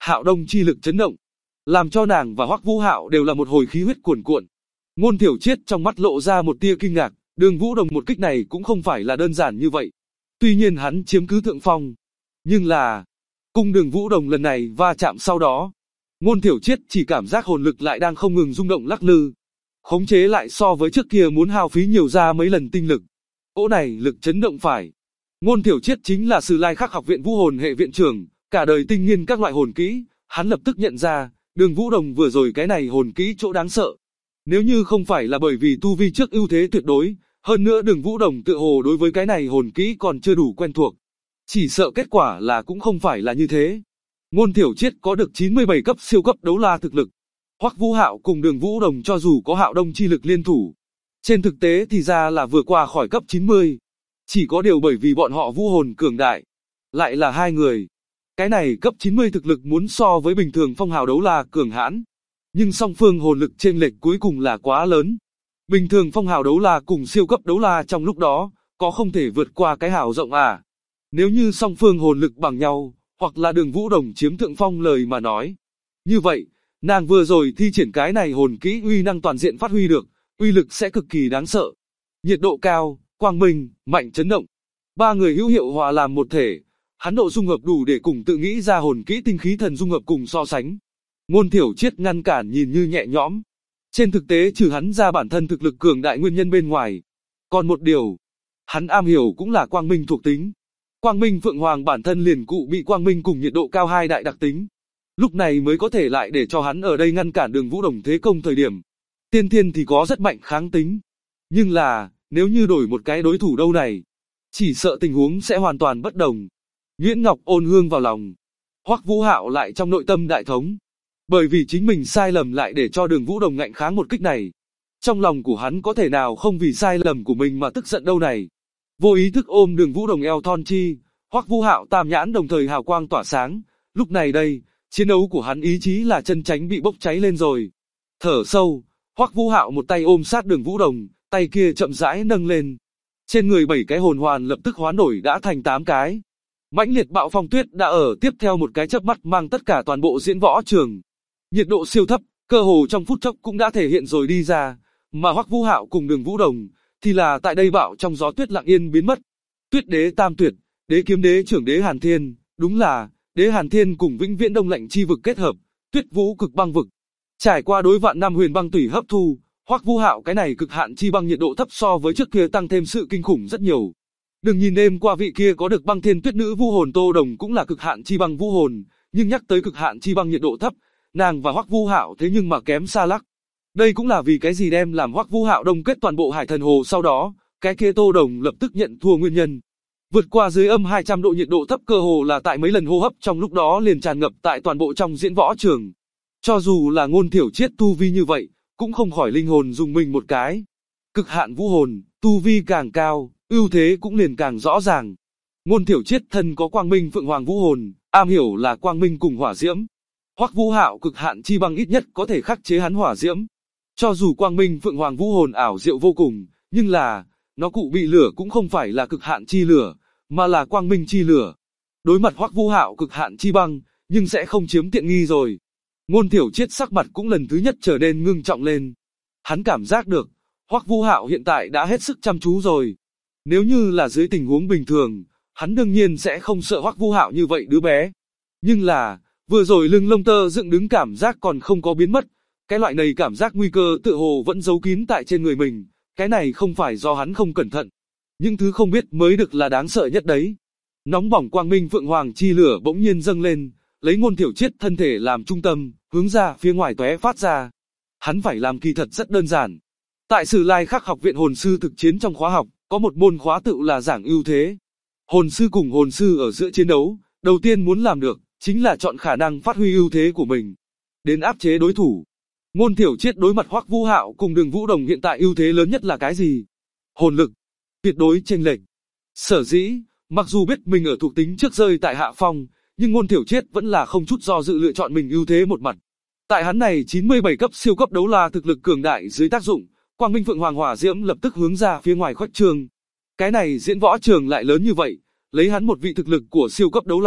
Hạo Đông chi lực chấn động, làm cho nàng và Hoắc Vũ Hạo đều là một hồi khí huyết cuồn cuộn. Ngôn Thiểu Triết trong mắt lộ ra một tia kinh ngạc, Đường Vũ Đồng một kích này cũng không phải là đơn giản như vậy. Tuy nhiên hắn chiếm cứ thượng phong, nhưng là cùng Đường Vũ Đồng lần này va chạm sau đó, Ngôn Thiểu Triết chỉ cảm giác hồn lực lại đang không ngừng rung động lắc lư, khống chế lại so với trước kia muốn hao phí nhiều ra mấy lần tinh lực. Cỗ này lực chấn động phải. Ngôn Thiểu Triết chính là Sử Lai Khắc học viện Vũ hồn hệ viện trưởng, cả đời tinh nghiên các loại hồn kỹ, hắn lập tức nhận ra, Đường Vũ Đồng vừa rồi cái này hồn kỹ chỗ đáng sợ. Nếu như không phải là bởi vì tu vi trước ưu thế tuyệt đối, hơn nữa Đường Vũ Đồng tựa hồ đối với cái này hồn kỹ còn chưa đủ quen thuộc, chỉ sợ kết quả là cũng không phải là như thế. Ngôn Thiểu Triết có được 97 cấp siêu cấp đấu la thực lực. Hoắc Vũ Hạo cùng Đường Vũ Đồng cho dù có Hạo Đông chi lực liên thủ, trên thực tế thì ra là vừa qua khỏi cấp 90. Chỉ có điều bởi vì bọn họ vũ hồn cường đại, lại là hai người. Cái này cấp 90 thực lực muốn so với bình thường phong hào đấu la cường hãn, nhưng song phương hồn lực chênh lệch cuối cùng là quá lớn. Bình thường phong hào đấu la cùng siêu cấp đấu la trong lúc đó, có không thể vượt qua cái hào rộng à. Nếu như song phương hồn lực bằng nhau, hoặc là Đường Vũ Đồng chiếm thượng phong lời mà nói. Như vậy, nàng vừa rồi thi triển cái này hồn kỹ uy năng toàn diện phát huy được, uy lực sẽ cực kỳ đáng sợ. Nhiệt độ cao, quang minh, mạnh chấn động. Ba người hữu hiệu hòa làm một thể, hắn độ dung hợp đủ để cùng tự nghĩ ra hồn kỹ tinh khí thần dung hợp cùng so sánh. Ngôn Thiểu Triết ngăn cản nhìn như nhẹ nhõm. Trên thực tế trừ hắn ra bản thân thực lực cường đại nguyên nhân bên ngoài. Còn một điều, hắn am hiểu cũng là quang minh thuộc tính. Quang minh Phượng Hoàng bản thân liền cụ bị quang minh cùng nhiệt độ cao hai đại đặc tính. Lúc này mới có thể lại để cho hắn ở đây ngăn cản Đường Vũ Đồng thế công thời điểm. Tiên thiên thì có rất mạnh kháng tính. Nhưng là, nếu như đổi một cái đối thủ đâu này, chỉ sợ tình huống sẽ hoàn toàn bất đồng. Nhuyễn Ngọc ôn hương vào lòng. Hoắc Vũ Hạo lại trong nội tâm đại thống. Bởi vì chính mình sai lầm lại để cho Đường Vũ Đồng ngạnh kháng một kích này. Trong lòng của hắn có thể nào không vì sai lầm của mình mà tức giận đâu này. Vô ý thức ôm Đường Vũ Đồng eo thon chi, Hoắc Vũ Hạo tam nhãn đồng thời hào quang tỏa sáng. Lúc này đây, chiến đấu của hắn ý chí là chân tránh bị bốc cháy lên rồi. Thở sâu, Hoắc Vũ Hạo một tay ôm sát Đường Vũ Đồng, tay kia chậm rãi nâng lên. Trên người 7 cái hồn hoàn lập tức hoán đổi đã thành 8 cái. Mãnh liệt bạo phong tuyết đã ở tiếp theo một cái chớp mắt mang tất cả toàn bộ diễn võ trường. Nhiệt độ siêu thấp, cơ hồ trong phút chốc cũng đã thể hiện rồi đi ra, mà Hoắc Vũ Hạo cùng Đường Vũ Đồng thì là tại đây bạo trong gió tuyết lặng yên biến mất. Tuyết đế tam tuyệt, đế kiếm đế trưởng đế Hàn Thiên, đúng là đế Hàn Thiên cùng vĩnh viễn đông lạnh chi vực kết hợp, tuyết vũ cực băng vực. Trải qua đối vạn năm huyền băng tủy hấp thu, Hoắc Vũ Hạo cái này cực hạn chi băng nhiệt độ thấp so với trước kia tăng thêm sự kinh khủng rất nhiều. Đừng nhìn đêm qua vị kia có được băng thiên tuyết nữ vũ hồn Tô Đồng cũng là cực hạn chi băng vũ hồn, nhưng nhắc tới cực hạn chi băng nhiệt độ thấp, nàng và Hoắc Vũ Hạo thế nhưng mà kém xa lắc. Đây cũng là vì cái gì đem làm Hoắc Vũ Hạo đông kết toàn bộ Hải Thần Hồ sau đó, cái kia Tô Đồng lập tức nhận thua nguyên nhân. Vượt qua dưới âm 200 độ nhiệt độ thấp cơ hồ là tại mấy lần hô hấp trong lúc đó liền tràn ngập tại toàn bộ trong diễn võ trường. Cho dù là Ngôn Thiểu Triết tu vi như vậy, cũng không khỏi linh hồn dùng mình một cái. Cực hạn vũ hồn, tu vi càng cao, ưu thế cũng liền càng rõ ràng. Ngôn Thiểu Triết thân có quang minh Phượng Hoàng vũ hồn, am hiểu là quang minh cùng hỏa diễm. Hoắc Vũ Hạo cực hạn chi băng ít nhất có thể khắc chế hắn hỏa diễm. Cho dù quang minh Phượng Hoàng vũ hồn ảo diệu vô cùng, nhưng là, nó cụ bị lửa cũng không phải là cực hạn chi lửa, mà là quang minh chi lửa. Đối mặt Hoắc Vũ Hạo cực hạn chi băng, nhưng sẽ không chiếm tiện nghi rồi. Ngôn Thiểu Triết sắc mặt cũng lần thứ nhất trở nên ngưng trọng lên. Hắn cảm giác được, Hoắc Vũ Hạo hiện tại đã hết sức chăm chú rồi. Nếu như là dưới tình huống bình thường, hắn đương nhiên sẽ không sợ Hoắc Vũ Hạo như vậy đứa bé. Nhưng là, vừa rồi lưng lông tơ dựng đứng cảm giác còn không có biến mất. Cái loại này cảm giác nguy cơ tự hồ vẫn giấu kín tại trên người mình. Cái này không phải do hắn không cẩn thận. Những thứ không biết mới được là đáng sợ nhất đấy. Nóng bỏng quang minh Phượng Hoàng chi lửa bỗng nhiên dâng lên, lấy Ngôn Thiểu Triết thân thể làm trung tâm, hướng ra phía ngoài tóe phát ra. Hắn phải làm kỳ thật rất đơn giản. Tại Sử Lai Khắc học viện hồn sư thực chiến trong khóa học, có một môn khóa tự là giảng ưu thế. Hồn sư cùng hồn sư ở giữa chiến đấu, đầu tiên muốn làm được, chính là chọn khả năng phát huy ưu thế của mình, đến áp chế đối thủ. Ngôn Thiểu Triết đối mặt Hoắc Vũ Hạo cùng Đường Vũ Đồng hiện tại ưu thế lớn nhất là cái gì? Hồn lực, tuyệt đối chênh lệch. Sở dĩ, mặc dù biết mình ở thuộc tính trước rơi tại hạ phong, nhưng Ngôn Thiểu Triết vẫn là không chút do dự lựa chọn mình ưu thế một mặt. Tại hắn này 97 cấp siêu cấp đấu la thực lực cường đại dưới tác dụng, Quang Minh Phượng Hoàng hỏa diễm lập tức hướng ra phía ngoài khuếch trương. Cái này diễn võ trường lại lớn như vậy, lấy hắn một vị thực lực của siêu cấp đấu la,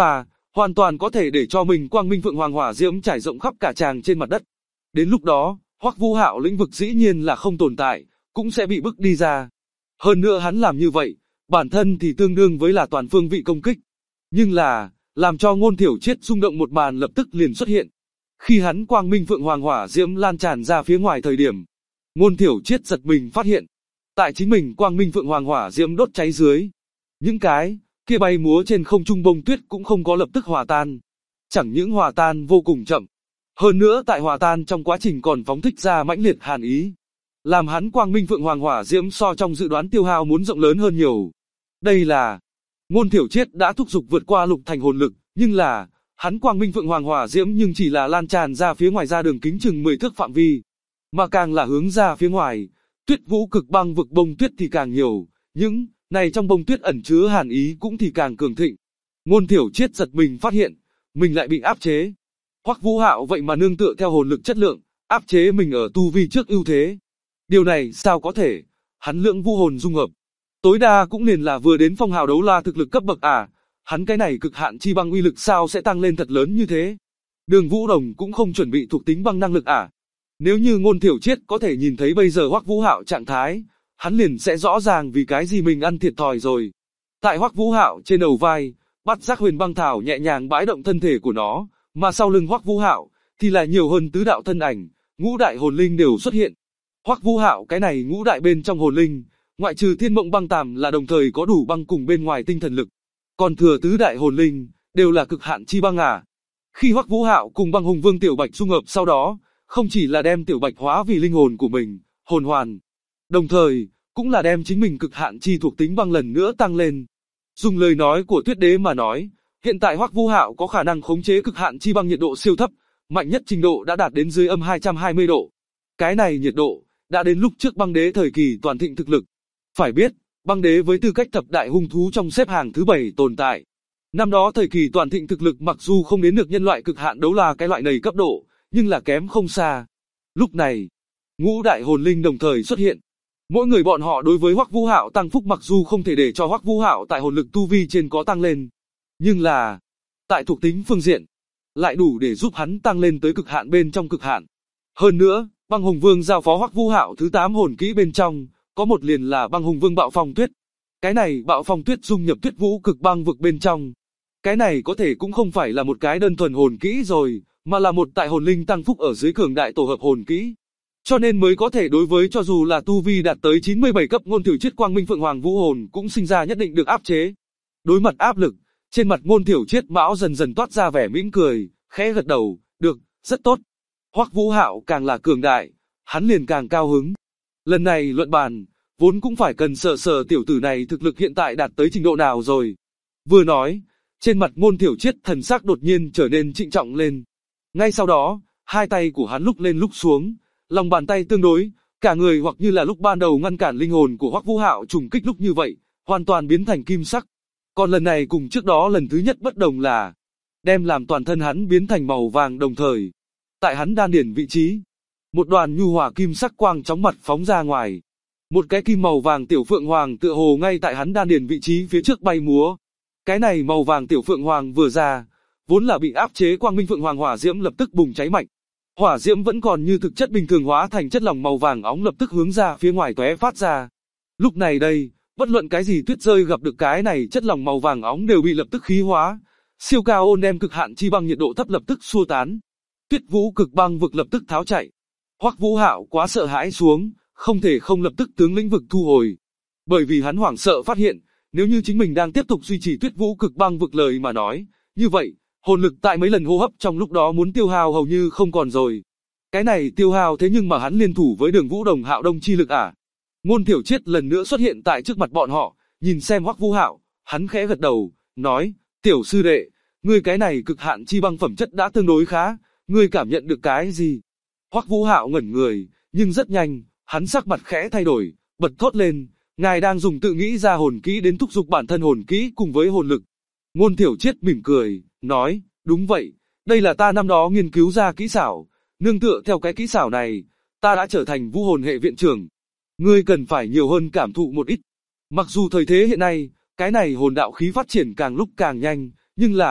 hoàn toàn có thể để cho mình quang minh phượng hoàng hỏa diễm trải rộng khắp cả tràng trên mặt đất. Đến lúc đó, Hoắc Vũ Hạo lĩnh vực dĩ nhiên là không tồn tại, cũng sẽ bị bức đi ra. Hơn nữa hắn làm như vậy, bản thân thì tương đương với là toàn phương vị công kích. Nhưng là, làm cho Ngôn Thiểu Triết rung động một màn lập tức liền xuất hiện. Khi hắn quang minh phượng hoàng hỏa diễm lan tràn ra phía ngoài thời điểm, Ngôn Thiểu Triết giật mình phát hiện, tại chính mình quang minh phượng hoàng hỏa diễm đốt cháy dưới, những cái kia bay múa trên không trung bông tuyết cũng không có lập tức hòa tan. Chẳng những hòa tan vô cùng chậm, hơn nữa tại hòa tan trong quá trình còn phóng thích ra mãnh liệt hàn ý, làm hắn quang minh phượng hoàng hỏa diễm so trong dự đoán tiêu hao muốn rộng lớn hơn nhiều. Đây là Ngôn Thiểu Triết đã thúc giục vượt qua lục thành hồn lực, nhưng là hắn quang minh phượng hoàng hỏa diễm nhưng chỉ là lan tràn ra phía ngoài ra đường kính chừng 10 thước phạm vi, mà càng là hướng ra phía ngoài, Tuyết Vũ Cực Băng vực bông tuyết thì càng nhiều, những này trong bông tuyết ẩn chứa hàn ý cũng thì càng cường thịnh. Ngôn Thiểu Triết giật mình phát hiện, mình lại bị áp chế. Hoắc Vũ Hạo vậy mà nương tựa theo hồn lực chất lượng, áp chế mình ở tu vi trước ưu thế. Điều này sao có thể? Hắn lượng vũ hồn dung hợp, tối đa cũng liền là vừa đến phong hào đấu la thực lực cấp bậc à? Hắn cái này cực hạn chi băng uy lực sao sẽ tăng lên thật lớn như thế? Đường Vũ Đồng cũng không chuẩn bị thuộc tính băng năng lực à? Nếu như Ngôn Thiểu Triết có thể nhìn thấy bây giờ Hoắc Vũ Hạo trạng thái, hắn liền sẽ rõ ràng vì cái gì mình ăn thiệt thòi rồi. Tại Hoắc Vũ Hạo trên đầu vai, Bát Giác Huyền Băng Thảo nhẹ nhàng bãi động thân thể của nó, mà sau lưng Hoắc Vũ Hạo thì là nhiều hơn tứ đạo thân ảnh, ngũ đại hồn linh đều xuất hiện. Hoắc Vũ Hạo cái này ngũ đại bên trong hồn linh, ngoại trừ Thiên Mộng Băng Tàm là đồng thời có đủ băng cùng bên ngoài tinh thần lực, còn thừa tứ đại hồn linh đều là cực hạn chi băng à. Khi Hoắc Vũ Hạo cùng Băng Hùng Vương Tiểu Bạch dung hợp sau đó, không chỉ là đem Tiểu Bạch hóa vì linh hồn của mình, hồn hoàn, đồng thời cũng là đem chính mình cực hạn chi thuộc tính băng lần nữa tăng lên. Dùng lời nói của Tuyết Đế mà nói, hiện tại Hoắc Vũ Hạo có khả năng khống chế cực hạn chi băng nhiệt độ siêu thấp, mạnh nhất trình độ đã đạt đến dưới âm 220 độ. Cái này nhiệt độ đã đến lúc trước Băng Đế thời kỳ toàn thịnh thực lực. Phải biết, Băng Đế với tư cách thập đại hung thú trong xếp hàng thứ 7 tồn tại. Năm đó thời kỳ toàn thịnh thực lực mặc dù không đến được nhân loại cực hạn đấu la cái loại này cấp độ, nhưng là kém không xa. Lúc này, ngũ đại hồn linh đồng thời xuất hiện. Mỗi người bọn họ đối với Hoắc Vũ Hạo tăng phúc mặc dù không thể để cho Hoắc Vũ Hạo tại hồn lực tu vi trên có tăng lên, nhưng là tại thuộc tính phương diện lại đủ để giúp hắn tăng lên tới cực hạn bên trong cực hạn. Hơn nữa, Băng Hùng Vương giao phó Hoắc Vũ Hạo thứ 8 hồn kỹ bên trong, có một liền là Băng Hùng Vương Bạo Phong Tuyết. Cái này Bạo Phong Tuyết dung nhập Tuyết Vũ Cực Băng vực bên trong. Cái này có thể cũng không phải là một cái đơn thuần hồn kỹ rồi, mà là một tại hồn linh tăng phúc ở dưới cường đại tổ hợp hồn kỹ. Cho nên mới có thể đối với cho dù là tu vi đạt tới 97 cấp Ngôn Thiểu Triết quang minh phượng hoàng vũ hồn cũng sinh ra nhất định được áp chế. Đối mặt áp lực, trên mặt Ngôn Thiểu Triết mão dần dần toát ra vẻ mỉm cười, khẽ gật đầu, được, rất tốt. Hoắc Vũ Hạo càng là cường đại, hắn liền càng cao hứng. Lần này luận bàn, vốn cũng phải cần sở tiểu tử này thực lực hiện tại đạt tới trình độ nào rồi. Vừa nói, trên mặt Ngôn Thiểu Triết thần sắc đột nhiên trở nên trịnh trọng lên. Ngay sau đó, hai tay của hắn lúc lên lúc xuống, lòng bàn tay tương đối, cả người hoặc như là lúc ban đầu ngăn cản linh hồn của Hoắc Vũ Hạo trùng kích lúc như vậy, hoàn toàn biến thành kim sắc. Còn lần này cùng trước đó lần thứ nhất bất đồng là, đem làm toàn thân hắn biến thành màu vàng đồng thời. Tại hắn đan điển vị trí, một đoàn nhu hòa kim sắc quang chóng mặt phóng ra ngoài. Một cái kim màu vàng tiểu phượng hoàng tựa hồ ngay tại hắn đan điển vị trí phía trước bay múa. Cái này màu vàng tiểu phượng hoàng vừa ra, vốn là bị áp chế quang minh phượng hoàng hỏa diễm lập tức bùng cháy mạnh. Hỏa diễm vẫn còn như thực chất bình thường hóa thành chất lỏng màu vàng óng lập tức hướng ra phía ngoài tóe phát ra. Lúc này đây, bất luận cái gì tuyết rơi gặp được cái này chất lỏng màu vàng óng đều bị lập tức khí hóa. Siêu cao ôn đem cực hạn chi băng nhiệt độ thấp lập tức xua tán. Tuyết Vũ Cực Băng vực lập tức tháo chạy. Hoắc Vũ Hạo quá sợ hãi xuống, không thể không lập tức tướng lĩnh vực thu hồi. Bởi vì hắn hoảng sợ phát hiện, nếu như chính mình đang tiếp tục duy trì Tuyết Vũ Cực Băng vực lời mà nói, như vậy, hồn lực tại mấy lần hô hấp trong lúc đó muốn tiêu hao hầu như không còn rồi. Cái này tiêu hao thế nhưng mà hắn liên thủ với Đường Vũ Đồng Hạo Đông chi lực à? Ngôn Thiểu Triết lần nữa xuất hiện tại trước mặt bọn họ, nhìn xem Hoắc Vũ Hạo, hắn khẽ gật đầu, nói, tiểu sư đệ, ngươi cái này cực hạn chi băng phẩm chất đã tương đối khá, ngươi cảm nhận được cái gì? Hoắc Vũ Hạo ngẩn người, nhưng rất nhanh, hắn sắc mặt khẽ thay đổi, bật thốt lên, ngài đang dùng tự nghĩ ra hồn kỹ đến thúc giục bản thân hồn kỹ cùng với hồn lực. Ngôn Thiểu Triết mỉm cười, nói, đúng vậy, đây là ta năm đó nghiên cứu ra kỹ xảo, nương tựa theo cái kỹ xảo này, ta đã trở thành vũ hồn hệ viện trưởng. Ngươi cần phải nhiều hơn cảm thụ một ít. Mặc dù thời thế hiện nay, cái này hồn đạo khí phát triển càng lúc càng nhanh, nhưng là,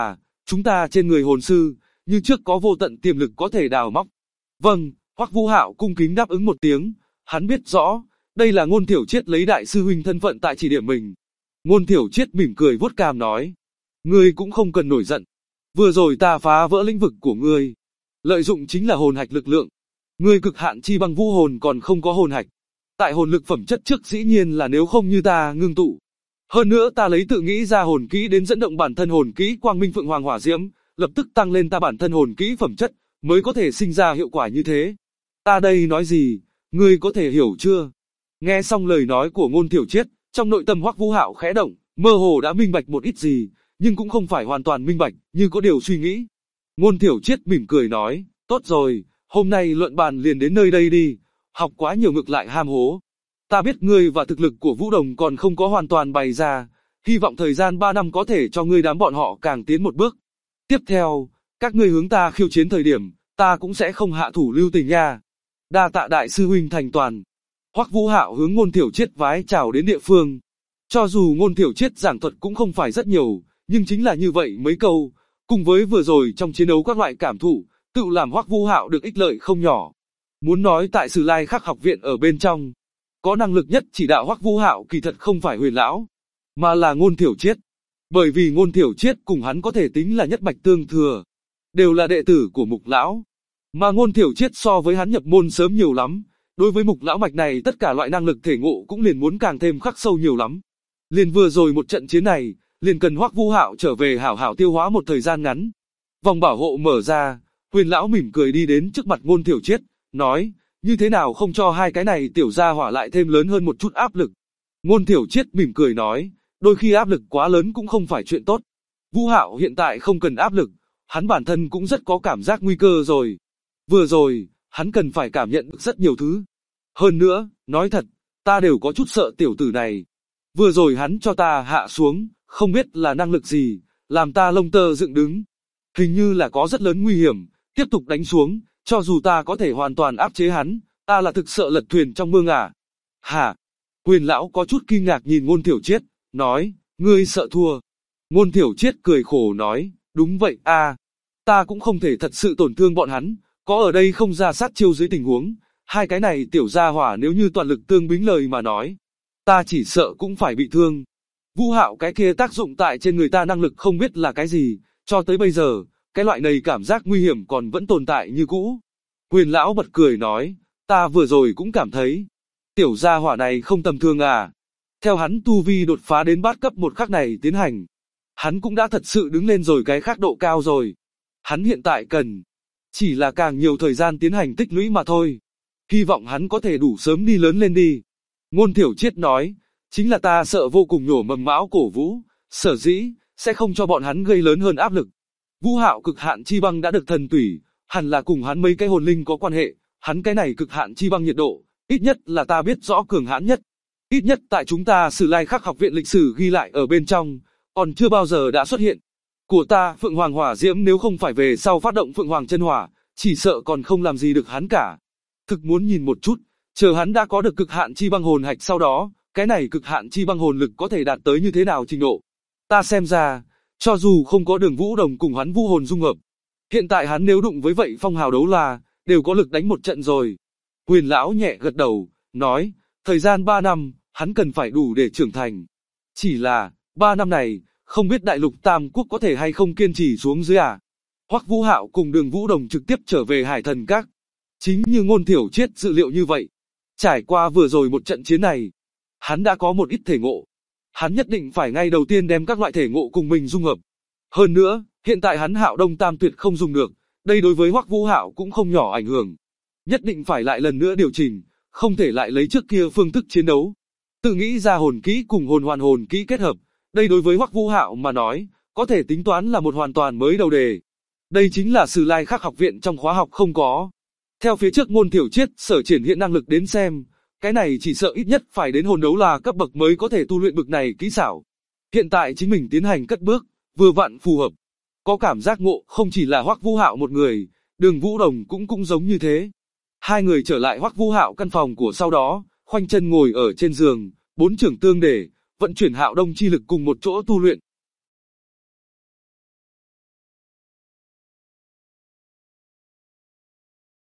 Chúng ta trên người hồn sư, như trước có vô tận tiềm lực có thể đào móc. Vâng, Hoắc Vũ Hạo cung kính đáp ứng một tiếng, hắn biết rõ, đây là Ngôn Thiểu Triết lấy đại sư huynh thân phận tại chỉ điểm mình. Ngôn Thiểu Triết mỉm cười vuốt cằm nói, ngươi cũng không cần nổi giận. Vừa rồi ta phá vỡ lĩnh vực của ngươi, lợi dụng chính là hồn hạch lực lượng. Ngươi cực hạn chi băng vũ hồn còn không có hồn hạch. Tại hồn lực phẩm chất trước dĩ nhiên là nếu không như ta ngưng tụ. Hơn nữa ta lấy tự nghĩ ra hồn kỹ đến dẫn động bản thân hồn kỹ Quang Minh Phượng Hoàng Hỏa Diễm, lập tức tăng lên ta bản thân hồn kỹ phẩm chất, mới có thể sinh ra hiệu quả như thế. Ta đây nói gì, ngươi có thể hiểu chưa? Nghe xong lời nói của Ngôn Thiểu Triết, trong nội tâm Hoắc Vũ Hạo khẽ động, mơ hồ đã minh bạch một ít gì, nhưng cũng không phải hoàn toàn minh bạch, như có điều suy nghĩ. Ngôn Thiểu Triết mỉm cười nói, tốt rồi, hôm nay luận bàn liền đến nơi đây đi, học quá nhiều ngược lại ham hố. Ta biết ngươi và thực lực của Vũ Đồng còn không có hoàn toàn bày ra, hy vọng thời gian 3 năm có thể cho ngươi đám bọn họ càng tiến một bước. Tiếp theo, các ngươi hướng ta khiêu chiến thời điểm, ta cũng sẽ không hạ thủ lưu tình nha. Đa tạ đại sư huynh thành toàn. Hoắc Vũ Hạo hướng Ngôn Thiểu Triết vái chào đến địa phương. Cho dù Ngôn Thiểu Triết giảng thuật cũng không phải rất nhiều, nhưng chính là như vậy mấy câu, cùng với vừa rồi trong chiến đấu các loại cảm thụ, tự làm Hoắc Vũ Hạo được ích lợi không nhỏ. Muốn nói tại Sử Lai Khắc học viện ở bên trong, có năng lực nhất chỉ đạo Hoắc Vũ Hạo kỳ thật không phải Huyền lão, mà là Ngôn Thiểu Triết. Bởi vì Ngôn Thiểu Triết cùng hắn có thể tính là nhất mạch tương thừa, đều là đệ tử của Mục lão, mà Ngôn Thiểu Triết so với hắn nhập môn sớm nhiều lắm, đối với Mục lão mạch này tất cả loại năng lực thể ngộ cũng liền muốn càng thêm khắc sâu nhiều lắm. Liền vừa rồi một trận chiến này, liền cần Hoắc Vũ Hạo trở về hảo hảo tiêu hóa một thời gian ngắn. Vòng bảo hộ mở ra, Huyền lão mỉm cười đi đến trước mặt Ngôn Thiểu Triết, nói, như thế nào không cho hai cái này tiểu gia hỏa lại thêm lớn hơn một chút áp lực. Ngôn Thiểu Triết mỉm cười nói, đôi khi áp lực quá lớn cũng không phải chuyện tốt. Vũ Hạo hiện tại không cần áp lực, hắn bản thân cũng rất có cảm giác nguy cơ rồi. Vừa rồi, hắn cần phải cảm nhận được rất nhiều thứ. Hơn nữa, nói thật, ta đều có chút sợ tiểu tử này. Vừa rồi hắn cho ta hạ xuống, không biết là năng lực gì, làm ta lông tơ dựng đứng. Hình như là có rất lớn nguy hiểm, tiếp tục đánh xuống, cho dù ta có thể hoàn toàn áp chế hắn, ta là thực sợ lật thuyền trong mương à. Hả? Huyền lão có chút kinh ngạc nhìn Ngôn Thiểu Triết, nói, ngươi sợ thua. Ngôn Thiểu Triết cười khổ nói, đúng vậy a, ta cũng không thể thật sự tổn thương bọn hắn, có ở đây không ra sát chiêu dưới tình huống, hai cái này tiểu gia hỏa nếu như toàn lực tương bính lời mà nói, ta chỉ sợ cũng phải bị thương. Vũ Hạo cái kia tác dụng tại trên người ta năng lực không biết là cái gì, cho tới bây giờ, cái loại này cảm giác nguy hiểm còn vẫn tồn tại như cũ. Huyền lão bật cười nói, ta vừa rồi cũng cảm thấy, tiểu gia hỏa này không tầm thường à. Theo hắn tu vi đột phá đến bát cấp một khắc này tiến hành, hắn cũng đã thật sự đứng lên rồi cái khác độ cao rồi. Hắn hiện tại cần, chỉ là càng nhiều thời gian tiến hành tích lũy mà thôi. Hy vọng hắn có thể đủ sớm đi lớn lên đi. Ngôn Thiểu Triết nói, chính là ta sợ vô cùng nhổ mầm mão cổ vũ, sở dĩ, sẽ không cho bọn hắn gây lớn hơn áp lực. Vũ Hạo cực hạn chi băng đã được thần tủy, hẳn là cùng hắn mấy cái hồn linh có quan hệ, hắn cái này cực hạn chi băng nhiệt độ, ít nhất là ta biết rõ cường hãn nhất. Ít nhất tại chúng ta Sử Lai Khắc học viện lịch sử ghi lại ở bên trong, còn chưa bao giờ đã xuất hiện. Của ta Phượng Hoàng Hỏa Diễm nếu không phải về sau phát động Phượng Hoàng chân hỏa, chỉ sợ còn không làm gì được hắn cả. Thực muốn nhìn một chút, chờ hắn đã có được cực hạn chi băng hồn hạch sau đó, cái này cực hạn chi băng hồn lực có thể đạt tới như thế nào trình độ. Ta xem ra, cho dù không có Đường Vũ Đồng cùng hắn vũ hồn dung hợp, hiện tại hắn nếu đụng với vậy phong hào đấu la, đều có lực đánh một trận rồi. Huyền lão nhẹ gật đầu, nói, thời gian 3 năm, hắn cần phải đủ để trưởng thành. Chỉ là, 3 năm này, không biết đại lục Tam Quốc có thể hay không kiên trì xuống dưới à. Hoắc Vũ Hạo cùng Đường Vũ Đồng trực tiếp trở về Hải Thần Các. Chính như Ngôn Thiểu Triết dự liệu như vậy. Trải qua vừa rồi một trận chiến này, hắn đã có một ít thể ngộ. Hắn nhất định phải ngay đầu tiên đem các loại thể ngộ cùng mình dung hợp. Hơn nữa, hiện tại hắn Hạo Đông Tam Tuyệt không dùng được, đây đối với Hoắc Vũ Hạo cũng không nhỏ ảnh hưởng. Nhất định phải lại lần nữa điều chỉnh, không thể lại lấy trước kia phương thức chiến đấu. Tự nghĩ ra hồn kỹ cùng hồn hoàn hồn kỹ kết hợp, đây đối với Hoắc Vũ Hạo mà nói, có thể tính toán là một hoàn toàn mới đầu đề. Đây chính là Sử Lai Khắc học viện trong khóa học không có. Theo phía trước Ngôn Thiểu Triết sở triển hiện năng lực đến xem, cái này chỉ sợ ít nhất phải đến hồn đấu la cấp bậc mới có thể tu luyện bậc này kỹ xảo. Hiện tại chính mình tiến hành cất bước, vừa vặn phù hợp. Có cảm giác ngộ không chỉ là Hoắc Vũ Hạo một người, Đường Vũ Đồng cũng giống như thế. Hai người trở lại Hoắc Vũ Hạo căn phòng của sau đó, khoanh chân ngồi ở trên giường, bốn trưởng tương để, vận chuyển Hạo Đông chi lực cùng một chỗ tu luyện.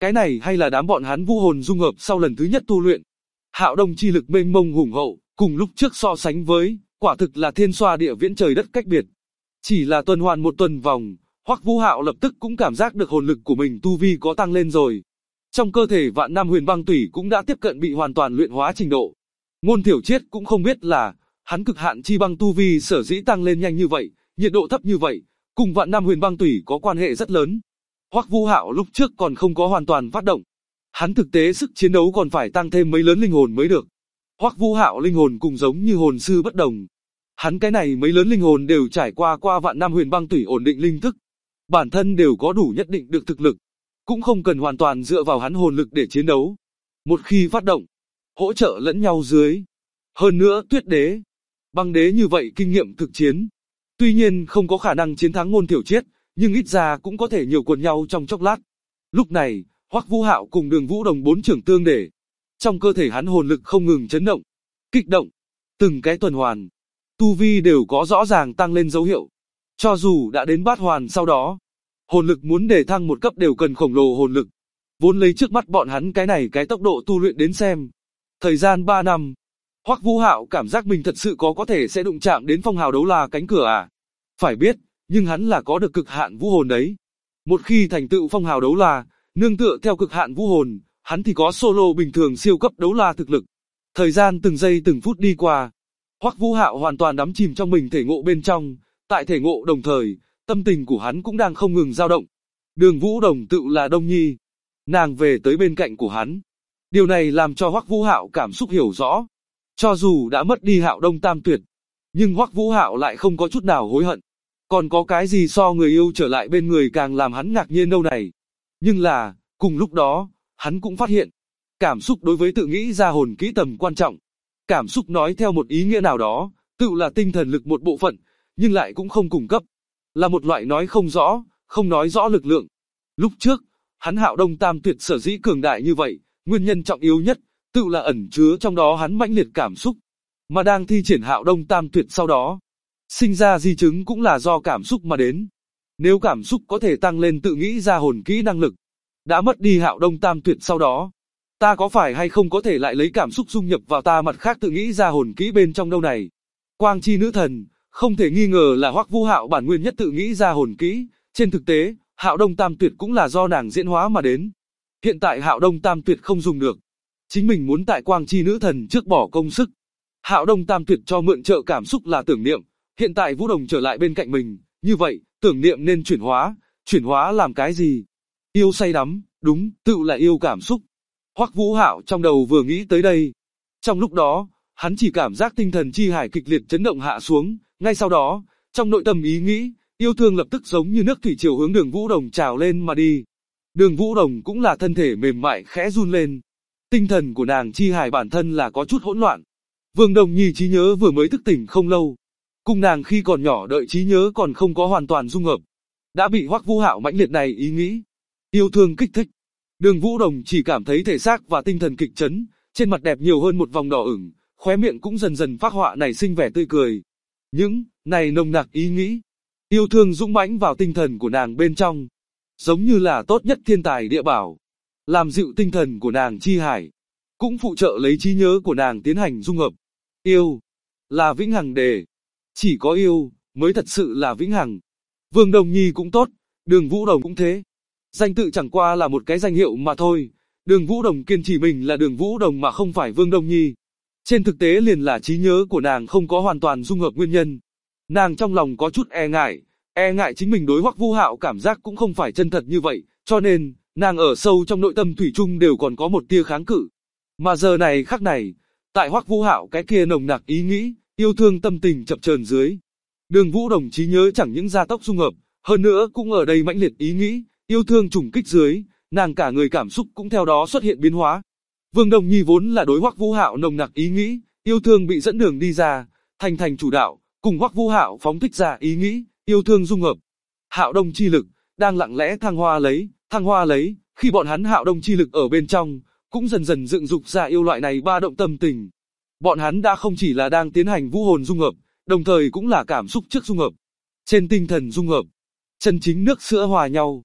Cái này hay là đám bọn hắn vũ hồn dung hợp sau lần thứ nhất tu luyện. Hạo Đông chi lực mênh mông hùng hậu, cùng lúc trước so sánh với, quả thực là thiên xoa địa viễn trời đất cách biệt. Chỉ là tuần hoàn một tuần vòng, Hoắc Vũ Hạo lập tức cũng cảm giác được hồn lực của mình tu vi có tăng lên rồi. Trong cơ thể vạn năm huyền băng tủy cũng đã tiếp cận bị hoàn toàn luyện hóa trình độ. Ngôn Thiểu Triết cũng không biết là, hắn cực hạn chi băng tu vi sở dĩ tăng lên nhanh như vậy, nhiệt độ thấp như vậy, cùng vạn năm huyền băng tủy có quan hệ rất lớn. Hoắc Vũ Hạo lúc trước còn không có hoàn toàn phát động. Hắn thực tế sức chiến đấu còn phải tăng thêm mấy lớn linh hồn mới được. Hoắc Vũ Hạo linh hồn cùng giống như hồn sư bất đồng. Hắn cái này mấy lớn linh hồn đều trải qua vạn năm huyền băng tủy ổn định linh thức. Bản thân đều có đủ nhất định được thực lực. Cũng không cần hoàn toàn dựa vào hắn hồn lực để chiến đấu. Một khi phát động, hỗ trợ lẫn nhau dưới. Hơn nữa Tuyết Đế, Băng Đế như vậy kinh nghiệm thực chiến. Tuy nhiên không có khả năng chiến thắng Ngôn Thiểu Triết, nhưng ít ra cũng có thể nhiều quần nhau trong chốc lát. Lúc này, Hoắc Vũ Hạo cùng Đường Vũ Đồng bốn trưởng tương để. Trong cơ thể hắn hồn lực không ngừng chấn động, kích động. Từng cái tuần hoàn, tu vi đều có rõ ràng tăng lên dấu hiệu. Cho dù đã đến bát hoàn sau đó, hồn lực muốn để thăng một cấp đều cần khổng lồ hồn lực. Vốn lấy trước mắt bọn hắn cái tốc độ tu luyện đến xem. Thời gian 3 năm, Hoắc Vũ Hạo cảm giác mình thật sự có thể sẽ đụng chạm đến phong hào đấu la cánh cửa à. Phải biết, nhưng hắn là có được cực hạn vũ hồn đấy. Một khi thành tựu phong hào đấu la, nương tựa theo cực hạn vũ hồn, hắn thì có solo bình thường siêu cấp đấu la thực lực. Thời gian từng giây từng phút đi qua, Hoắc Vũ Hạo hoàn toàn đắm chìm trong mình thể ngộ bên trong, tại thể ngộ đồng thời, tâm tình của hắn cũng đang không ngừng dao động. Đường Vũ Đồng tự là Đông Nhi, nàng về tới bên cạnh của hắn. Điều này làm cho Hoắc Vũ Hạo cảm xúc hiểu rõ. Cho dù đã mất đi Hạo Đông Tam Tuyệt, nhưng Hoắc Vũ Hạo lại không có chút nào hối hận. Còn có cái gì so người yêu trở lại bên người càng làm hắn ngạc nhiên đâu này. Nhưng là, cùng lúc đó, hắn cũng phát hiện, cảm xúc đối với tự nghĩ ra hồn kỹ tầm quan trọng. Cảm xúc nói theo một ý nghĩa nào đó, tự là tinh thần lực một bộ phận, nhưng lại cũng không cung cấp. Là một loại nói không rõ, không nói rõ lực lượng. Lúc trước, hắn Hạo Đông Tam Tuyệt sở dĩ cường đại như vậy, nguyên nhân trọng yếu nhất, tự là ẩn chứa trong đó hắn mãnh liệt cảm xúc. Mà đang thi triển Hạo Đông Tam Tuyệt sau đó, sinh ra di chứng cũng là do cảm xúc mà đến. Nếu cảm xúc có thể tăng lên tự nghĩ ra hồn kỹ năng lực, đã mất đi Hạo Đông Tam Tuyệt sau đó, ta có phải hay không có thể lại lấy cảm xúc dung nhập vào ta mặt khác tự nghĩ ra hồn kỹ bên trong đâu này. Quang Chi Nữ Thần, không thể nghi ngờ là Hoắc Vũ Hạo bản nguyên nhất tự nghĩ ra hồn kỹ, trên thực tế, Hạo Đông Tam Tuyệt cũng là do nàng diễn hóa mà đến. Hiện tại Hạo Đông Tam Tuyệt không dùng được, chính mình muốn tại Quang Chi Nữ Thần trước bỏ công sức. Hạo Đông Tam Tuyệt cho mượn trợ cảm xúc là tưởng niệm, hiện tại Vũ Đồng trở lại bên cạnh mình, như vậy, tưởng niệm nên chuyển hóa làm cái gì? Yêu say đắm, đúng, tự là yêu cảm xúc. Hoắc Vũ Hạo trong đầu vừa nghĩ tới đây. Trong lúc đó, hắn chỉ cảm giác tinh thần chi hải kịch liệt chấn động hạ xuống, ngay sau đó, trong nội tâm ý nghĩ, yêu thương lập tức giống như nước thủy triều hướng Đường Vũ Đồng trào lên mà đi. Đường Vũ Đồng cũng là thân thể mềm mại khẽ run lên. Tinh thần của nàng chi hải bản thân là có chút hỗn loạn. Vương Đồng Nhi trí nhớ vừa mới thức tỉnh không lâu, cùng nàng khi còn nhỏ đợi trí nhớ còn không có hoàn toàn dung hợp, đã bị Hoắc Vũ Hạo mãnh liệt này ý nghĩ, yêu thương kích thích. Đường Vũ Đồng chỉ cảm thấy thể xác và tinh thần kịch chấn, trên mặt đẹp nhiều hơn một vòng đỏ ửng, khóe miệng cũng dần dần phác họa nảy sinh vẻ tươi cười. Những này nồng nặc ý nghĩ, yêu thương dũng mãnh vào tinh thần của nàng bên trong, giống như là tốt nhất thiên tài địa bảo, làm dịu tinh thần của nàng chi hải, cũng phụ trợ lấy trí nhớ của nàng tiến hành dung hợp. Yêu là vĩnh hằng đề, chỉ có yêu mới thật sự là vĩnh hằng. Vương Đồng Nhi cũng tốt, Đường Vũ Đồng cũng thế. Danh tự chẳng qua là một cái danh hiệu mà thôi. Đường Vũ Đồng kiên trì mình là Đường Vũ Đồng mà không phải Vương Đồng Nhi. Trên thực tế liền là trí nhớ của nàng không có hoàn toàn dung hợp nguyên nhân. Nàng trong lòng có chút e ngại chính mình đối Hoắc Vũ Hạo cảm giác cũng không phải chân thật như vậy, cho nên, nàng ở sâu trong nội tâm thủy chung đều còn có một tia kháng cự. Mà giờ này khắc này, tại Hoắc Vũ Hạo cái kia nồng nặc ý nghĩ, yêu thương tâm tình chập chờn dưới, Đường Vũ Đồng trí nhớ chẳng những gia tốc dung hợp, hơn nữa cũng ở đây mãnh liệt ý nghĩ, yêu thương trùng kích dưới, nàng cả người cảm xúc cũng theo đó xuất hiện biến hóa. Vương Đồng Nhi vốn là đối Hoắc Vũ Hạo nồng nặc ý nghĩ, yêu thương bị dẫn đường đi ra, thành chủ đạo, cùng Hoắc Vũ Hạo phóng thích ra ý nghĩ, yêu thương dung hợp. Hạo Đông chi lực đang lặng lẽ thăng hoa lấy, khi bọn hắn Hạo Đông chi lực ở bên trong, cũng dần dần dựng dục ra yêu loại này ba động tâm tình. Bọn hắn đã không chỉ là đang tiến hành vũ hồn dung hợp, đồng thời cũng là cảm xúc trước dung hợp. Trên tinh thần dung hợp, chân chính nước sữa hòa nhau.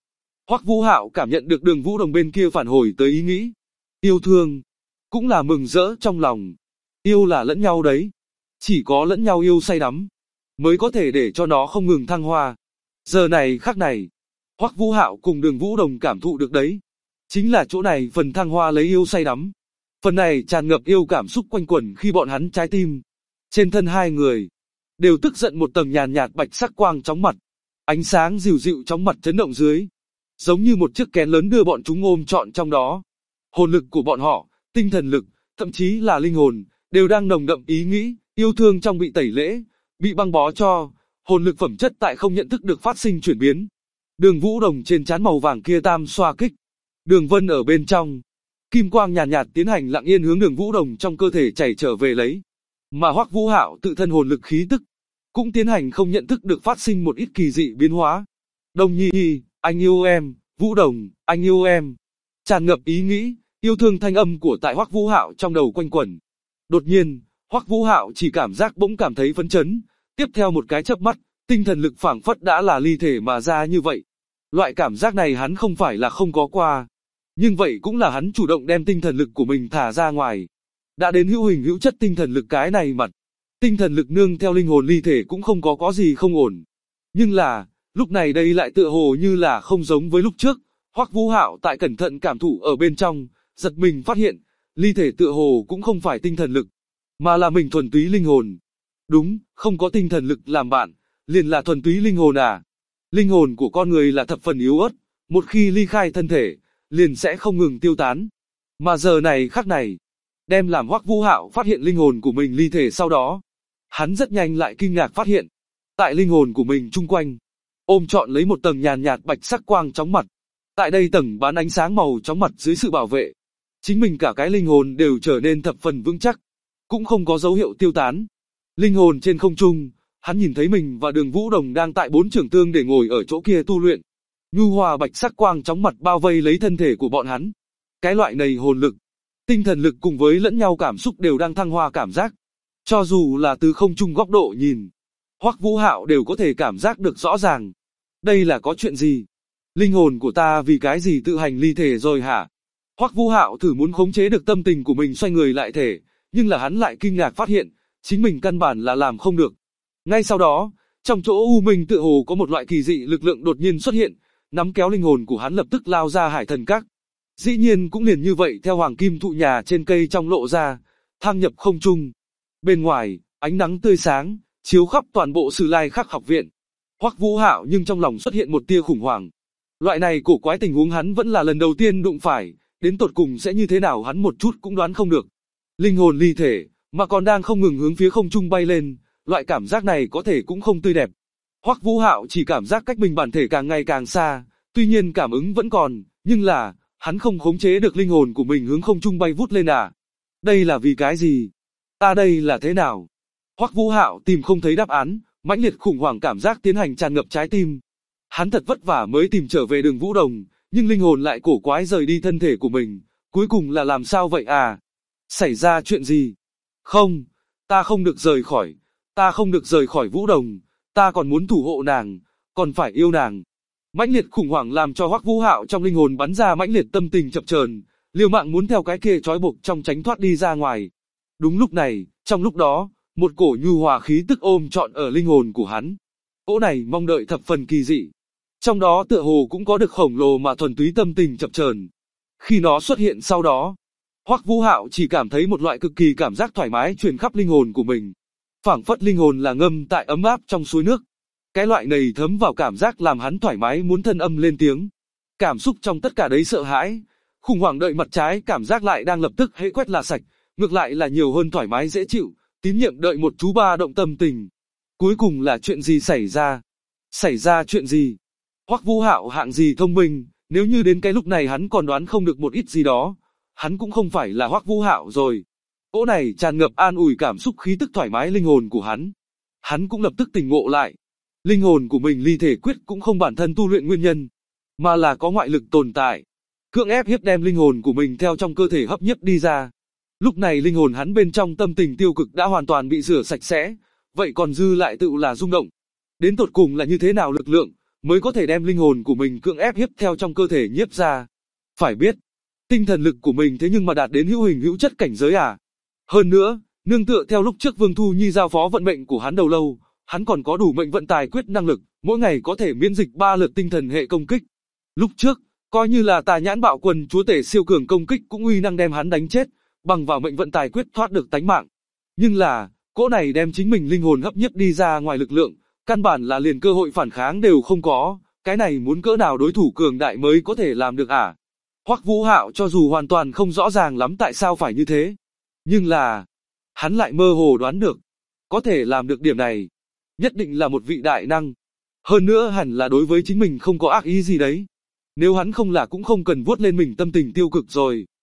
Hoắc Vũ Hạo cảm nhận được Đường Vũ Đồng bên kia phản hồi tới ý nghĩ yêu thương, cũng là mừng rỡ trong lòng. Yêu là lẫn nhau đấy, chỉ có lẫn nhau yêu say đắm mới có thể để cho nó không ngừng thăng hoa. Giờ này khắc này, Hoắc Vũ Hạo cùng Đường Vũ Đồng cảm thụ được đấy, chính là chỗ này phần thăng hoa lấy yêu say đắm. Phần này tràn ngập yêu cảm xúc quanh quẩn khi bọn hắn trái tim. Trên thân hai người đều tức giận một tầng nhàn nhạt bạch sắc quang chóng mặt, ánh sáng dịu dịu chóng mặt chấn động dưới, giống như một chiếc kén lớn đưa bọn chúng ôm trọn trong đó. Hồn lực của bọn họ, tinh thần lực, thậm chí là linh hồn, đều đang nồng đậm ý nghĩ, yêu thương trong bị tẩy lễ, bị băng bó cho, hồn lực phẩm chất tại không nhận thức được phát sinh chuyển biến. Đường Vũ Đồng trên trán màu vàng kia tam xoa kích, đường vân ở bên trong, kim quang nhàn nhạt tiến hành lặng yên hướng Đường Vũ Đồng trong cơ thể chảy trở về lấy. Mà Hoắc Vũ Hạo tự thân hồn lực khí tức cũng tiến hành không nhận thức được phát sinh một ít kỳ dị biến hóa. Đồng Nhi, anh yêu em, Vũ Đồng, anh yêu em. Tràn ngập ý nghĩ, yêu thương thanh âm của tại Hoắc Vũ Hạo trong đầu quanh quẩn. Đột nhiên, Hoắc Vũ Hạo chỉ cảm giác bỗng cảm thấy phấn chấn, tiếp theo một cái chớp mắt, tinh thần lực phảng phất đã là ly thể mà ra như vậy. Loại cảm giác này hắn không phải là không có qua, nhưng vậy cũng là hắn chủ động đem tinh thần lực của mình thả ra ngoài. Đã đến hữu hình hữu chất tinh thần lực cái này mặt, tinh thần lực nương theo linh hồn ly thể cũng không có gì không ổn. Nhưng là, lúc này đây lại tựa hồ như là không giống với lúc trước. Hoắc Vũ Hạo tại cẩn thận cảm thụ ở bên trong, giật mình phát hiện, ly thể tựa hồ cũng không phải tinh thần lực, mà là mình thuần túy linh hồn. Đúng, không có tinh thần lực làm bạn, liền là thuần túy linh hồn à. Linh hồn của con người là thập phần yếu ớt, một khi ly khai thân thể, liền sẽ không ngừng tiêu tán. Mà giờ này khắc này, đem làm Hoắc Vũ Hạo phát hiện linh hồn của mình ly thể sau đó, hắn rất nhanh lại kinh ngạc phát hiện, tại linh hồn của mình chung quanh, ôm trọn lấy một tầng nhàn nhạt bạch sắc quang chóng mặt. Tại đây tầng bán ánh sáng màu chóng mặt dưới sự bảo vệ, chính mình cả cái linh hồn đều trở nên thập phần vững chắc, cũng không có dấu hiệu tiêu tán. Linh hồn trên không trung, hắn nhìn thấy mình và Đường Vũ Đồng đang tại bốn trưởng tương để ngồi ở chỗ kia tu luyện. Nhu hòa bạch sắc quang chóng mặt bao vây lấy thân thể của bọn hắn. Cái loại này hồn lực, tinh thần lực cùng với lẫn nhau cảm xúc đều đang thăng hoa cảm giác. Cho dù là từ không trung góc độ nhìn, Hoắc Vũ Hạo đều có thể cảm giác được rõ ràng. Đây là có chuyện gì? Linh hồn của ta vì cái gì tự hành ly thể rồi hả? Hoắc Vũ Hạo thử muốn khống chế được tâm tình của mình xoay người lại thể, nhưng là hắn lại kinh ngạc phát hiện, chính mình căn bản là làm không được. Ngay sau đó, trong chỗ u minh tựa hồ có một loại kỳ dị lực lượng đột nhiên xuất hiện, nắm kéo linh hồn của hắn lập tức lao ra hải thần các. Dĩ nhiên cũng liền như vậy theo hoàng kim thụ nhà trên cây trong lộ ra, thăng nhập không trung. Bên ngoài, ánh nắng tươi sáng, chiếu khắp toàn bộ Sử Lai Khắc học viện. Hoắc Vũ Hạo nhưng trong lòng xuất hiện một tia khủng hoảng. Loại này cổ quái tình huống hắn vẫn là lần đầu tiên đụng phải, đến tột cùng sẽ như thế nào hắn một chút cũng đoán không được. Linh hồn ly thể, mà còn đang không ngừng hướng phía không trung bay lên, loại cảm giác này có thể cũng không tươi đẹp. Hoắc Vũ Hạo chỉ cảm giác cách mình bản thể càng ngày càng xa, tuy nhiên cảm ứng vẫn còn, nhưng là, hắn không khống chế được linh hồn của mình hướng không trung bay vút lên à. Đây là vì cái gì? Ta đây là thế nào? Hoắc Vũ Hạo tìm không thấy đáp án, mãnh liệt khủng hoảng cảm giác tiến hành tràn ngập trái tim. Hắn thật vất vả mới tìm trở về Đường Vũ Đồng, nhưng linh hồn lại cổ quái rời đi thân thể của mình, cuối cùng là làm sao vậy à? Xảy ra chuyện gì? Không, ta không được rời khỏi, ta không được rời khỏi Vũ Đồng, ta còn muốn thủ hộ nàng, còn phải yêu nàng. Mãnh liệt khủng hoảng làm cho Hoắc Vũ Hạo trong linh hồn bắn ra mãnh liệt tâm tình chập chờn, liều mạng muốn theo cái kia trói buộc trong tránh thoát đi ra ngoài. Đúng lúc này, trong lúc đó, một cổ nhu hòa khí tức ôm trọn ở linh hồn của hắn. Cỗ này mong đợi thập phần kỳ dị. Trong đó tựa hồ cũng có được khổng lồ mà thuần túy tâm tình chập chờn. Khi nó xuất hiện sau đó, Hoắc Vũ Hạo chỉ cảm thấy một loại cực kỳ cảm giác thoải mái truyền khắp linh hồn của mình. Phảng phất linh hồn là ngâm tại ấm áp trong suối nước. Cái loại này thấm vào cảm giác làm hắn thoải mái muốn thân âm lên tiếng. Cảm xúc trong tất cả đấy sợ hãi, khủng hoảng đợi mặt trái cảm giác lại đang lập tức hễ quét là sạch, ngược lại là nhiều hơn thoải mái dễ chịu, tín nhiệm đợi một chú ba động tâm tình. Cuối cùng là chuyện gì xảy ra? Xảy ra chuyện gì? Hoắc Vũ Hạo hạng gì thông minh, nếu như đến cái lúc này hắn còn đoán không được một ít gì đó, hắn cũng không phải là Hoắc Vũ Hạo rồi. Cỗ này tràn ngập an ủi cảm xúc khí tức thoải mái linh hồn của hắn. Hắn cũng lập tức tỉnh ngộ lại. Linh hồn của mình ly thể quyết cũng không bản thân tu luyện nguyên nhân, mà là có ngoại lực tồn tại. Cưỡng ép hiếp đem linh hồn của mình theo trong cơ thể hấp nhiếp đi ra. Lúc này linh hồn hắn bên trong tâm tình tiêu cực đã hoàn toàn bị rửa sạch sẽ, vậy còn dư lại tự là rung động. Đến tột cùng là như thế nào lực lượng, mới có thể đem linh hồn của mình cưỡng ép hiếp theo trong cơ thể nhiếp ra. Phải biết, tinh thần lực của mình thế nhưng mà đạt đến hữu hình hữu chất cảnh giới à. Hơn nữa, nương tựa theo lúc trước Vương Thu Nhi giao phó vận mệnh của hắn đầu lâu, hắn còn có đủ mệnh vận tài quyết năng lực, mỗi ngày có thể miễn dịch 3 lượt tinh thần hệ công kích. Lúc trước, coi như là Tà Nhãn Bạo Quần chúa tể siêu cường công kích cũng uy năng đem hắn đánh chết, bằng vào mệnh vận tài quyết thoát được tánh mạng. Nhưng là, cỗ này đem chính mình linh hồn hấp nhiếp đi ra ngoài lực lượng, căn bản là liền cơ hội phản kháng đều không có, cái này muốn cỡ nào đối thủ cường đại mới có thể làm được à? Hoắc Vũ Hạo cho dù hoàn toàn không rõ ràng lắm tại sao phải như thế, nhưng là, hắn lại mơ hồ đoán được, có thể làm được điểm này, nhất định là một vị đại năng. Hơn nữa hẳn là đối với chính mình không có ác ý gì đấy. Nếu hắn không là cũng không cần vuốt lên mình tâm tình tiêu cực rồi.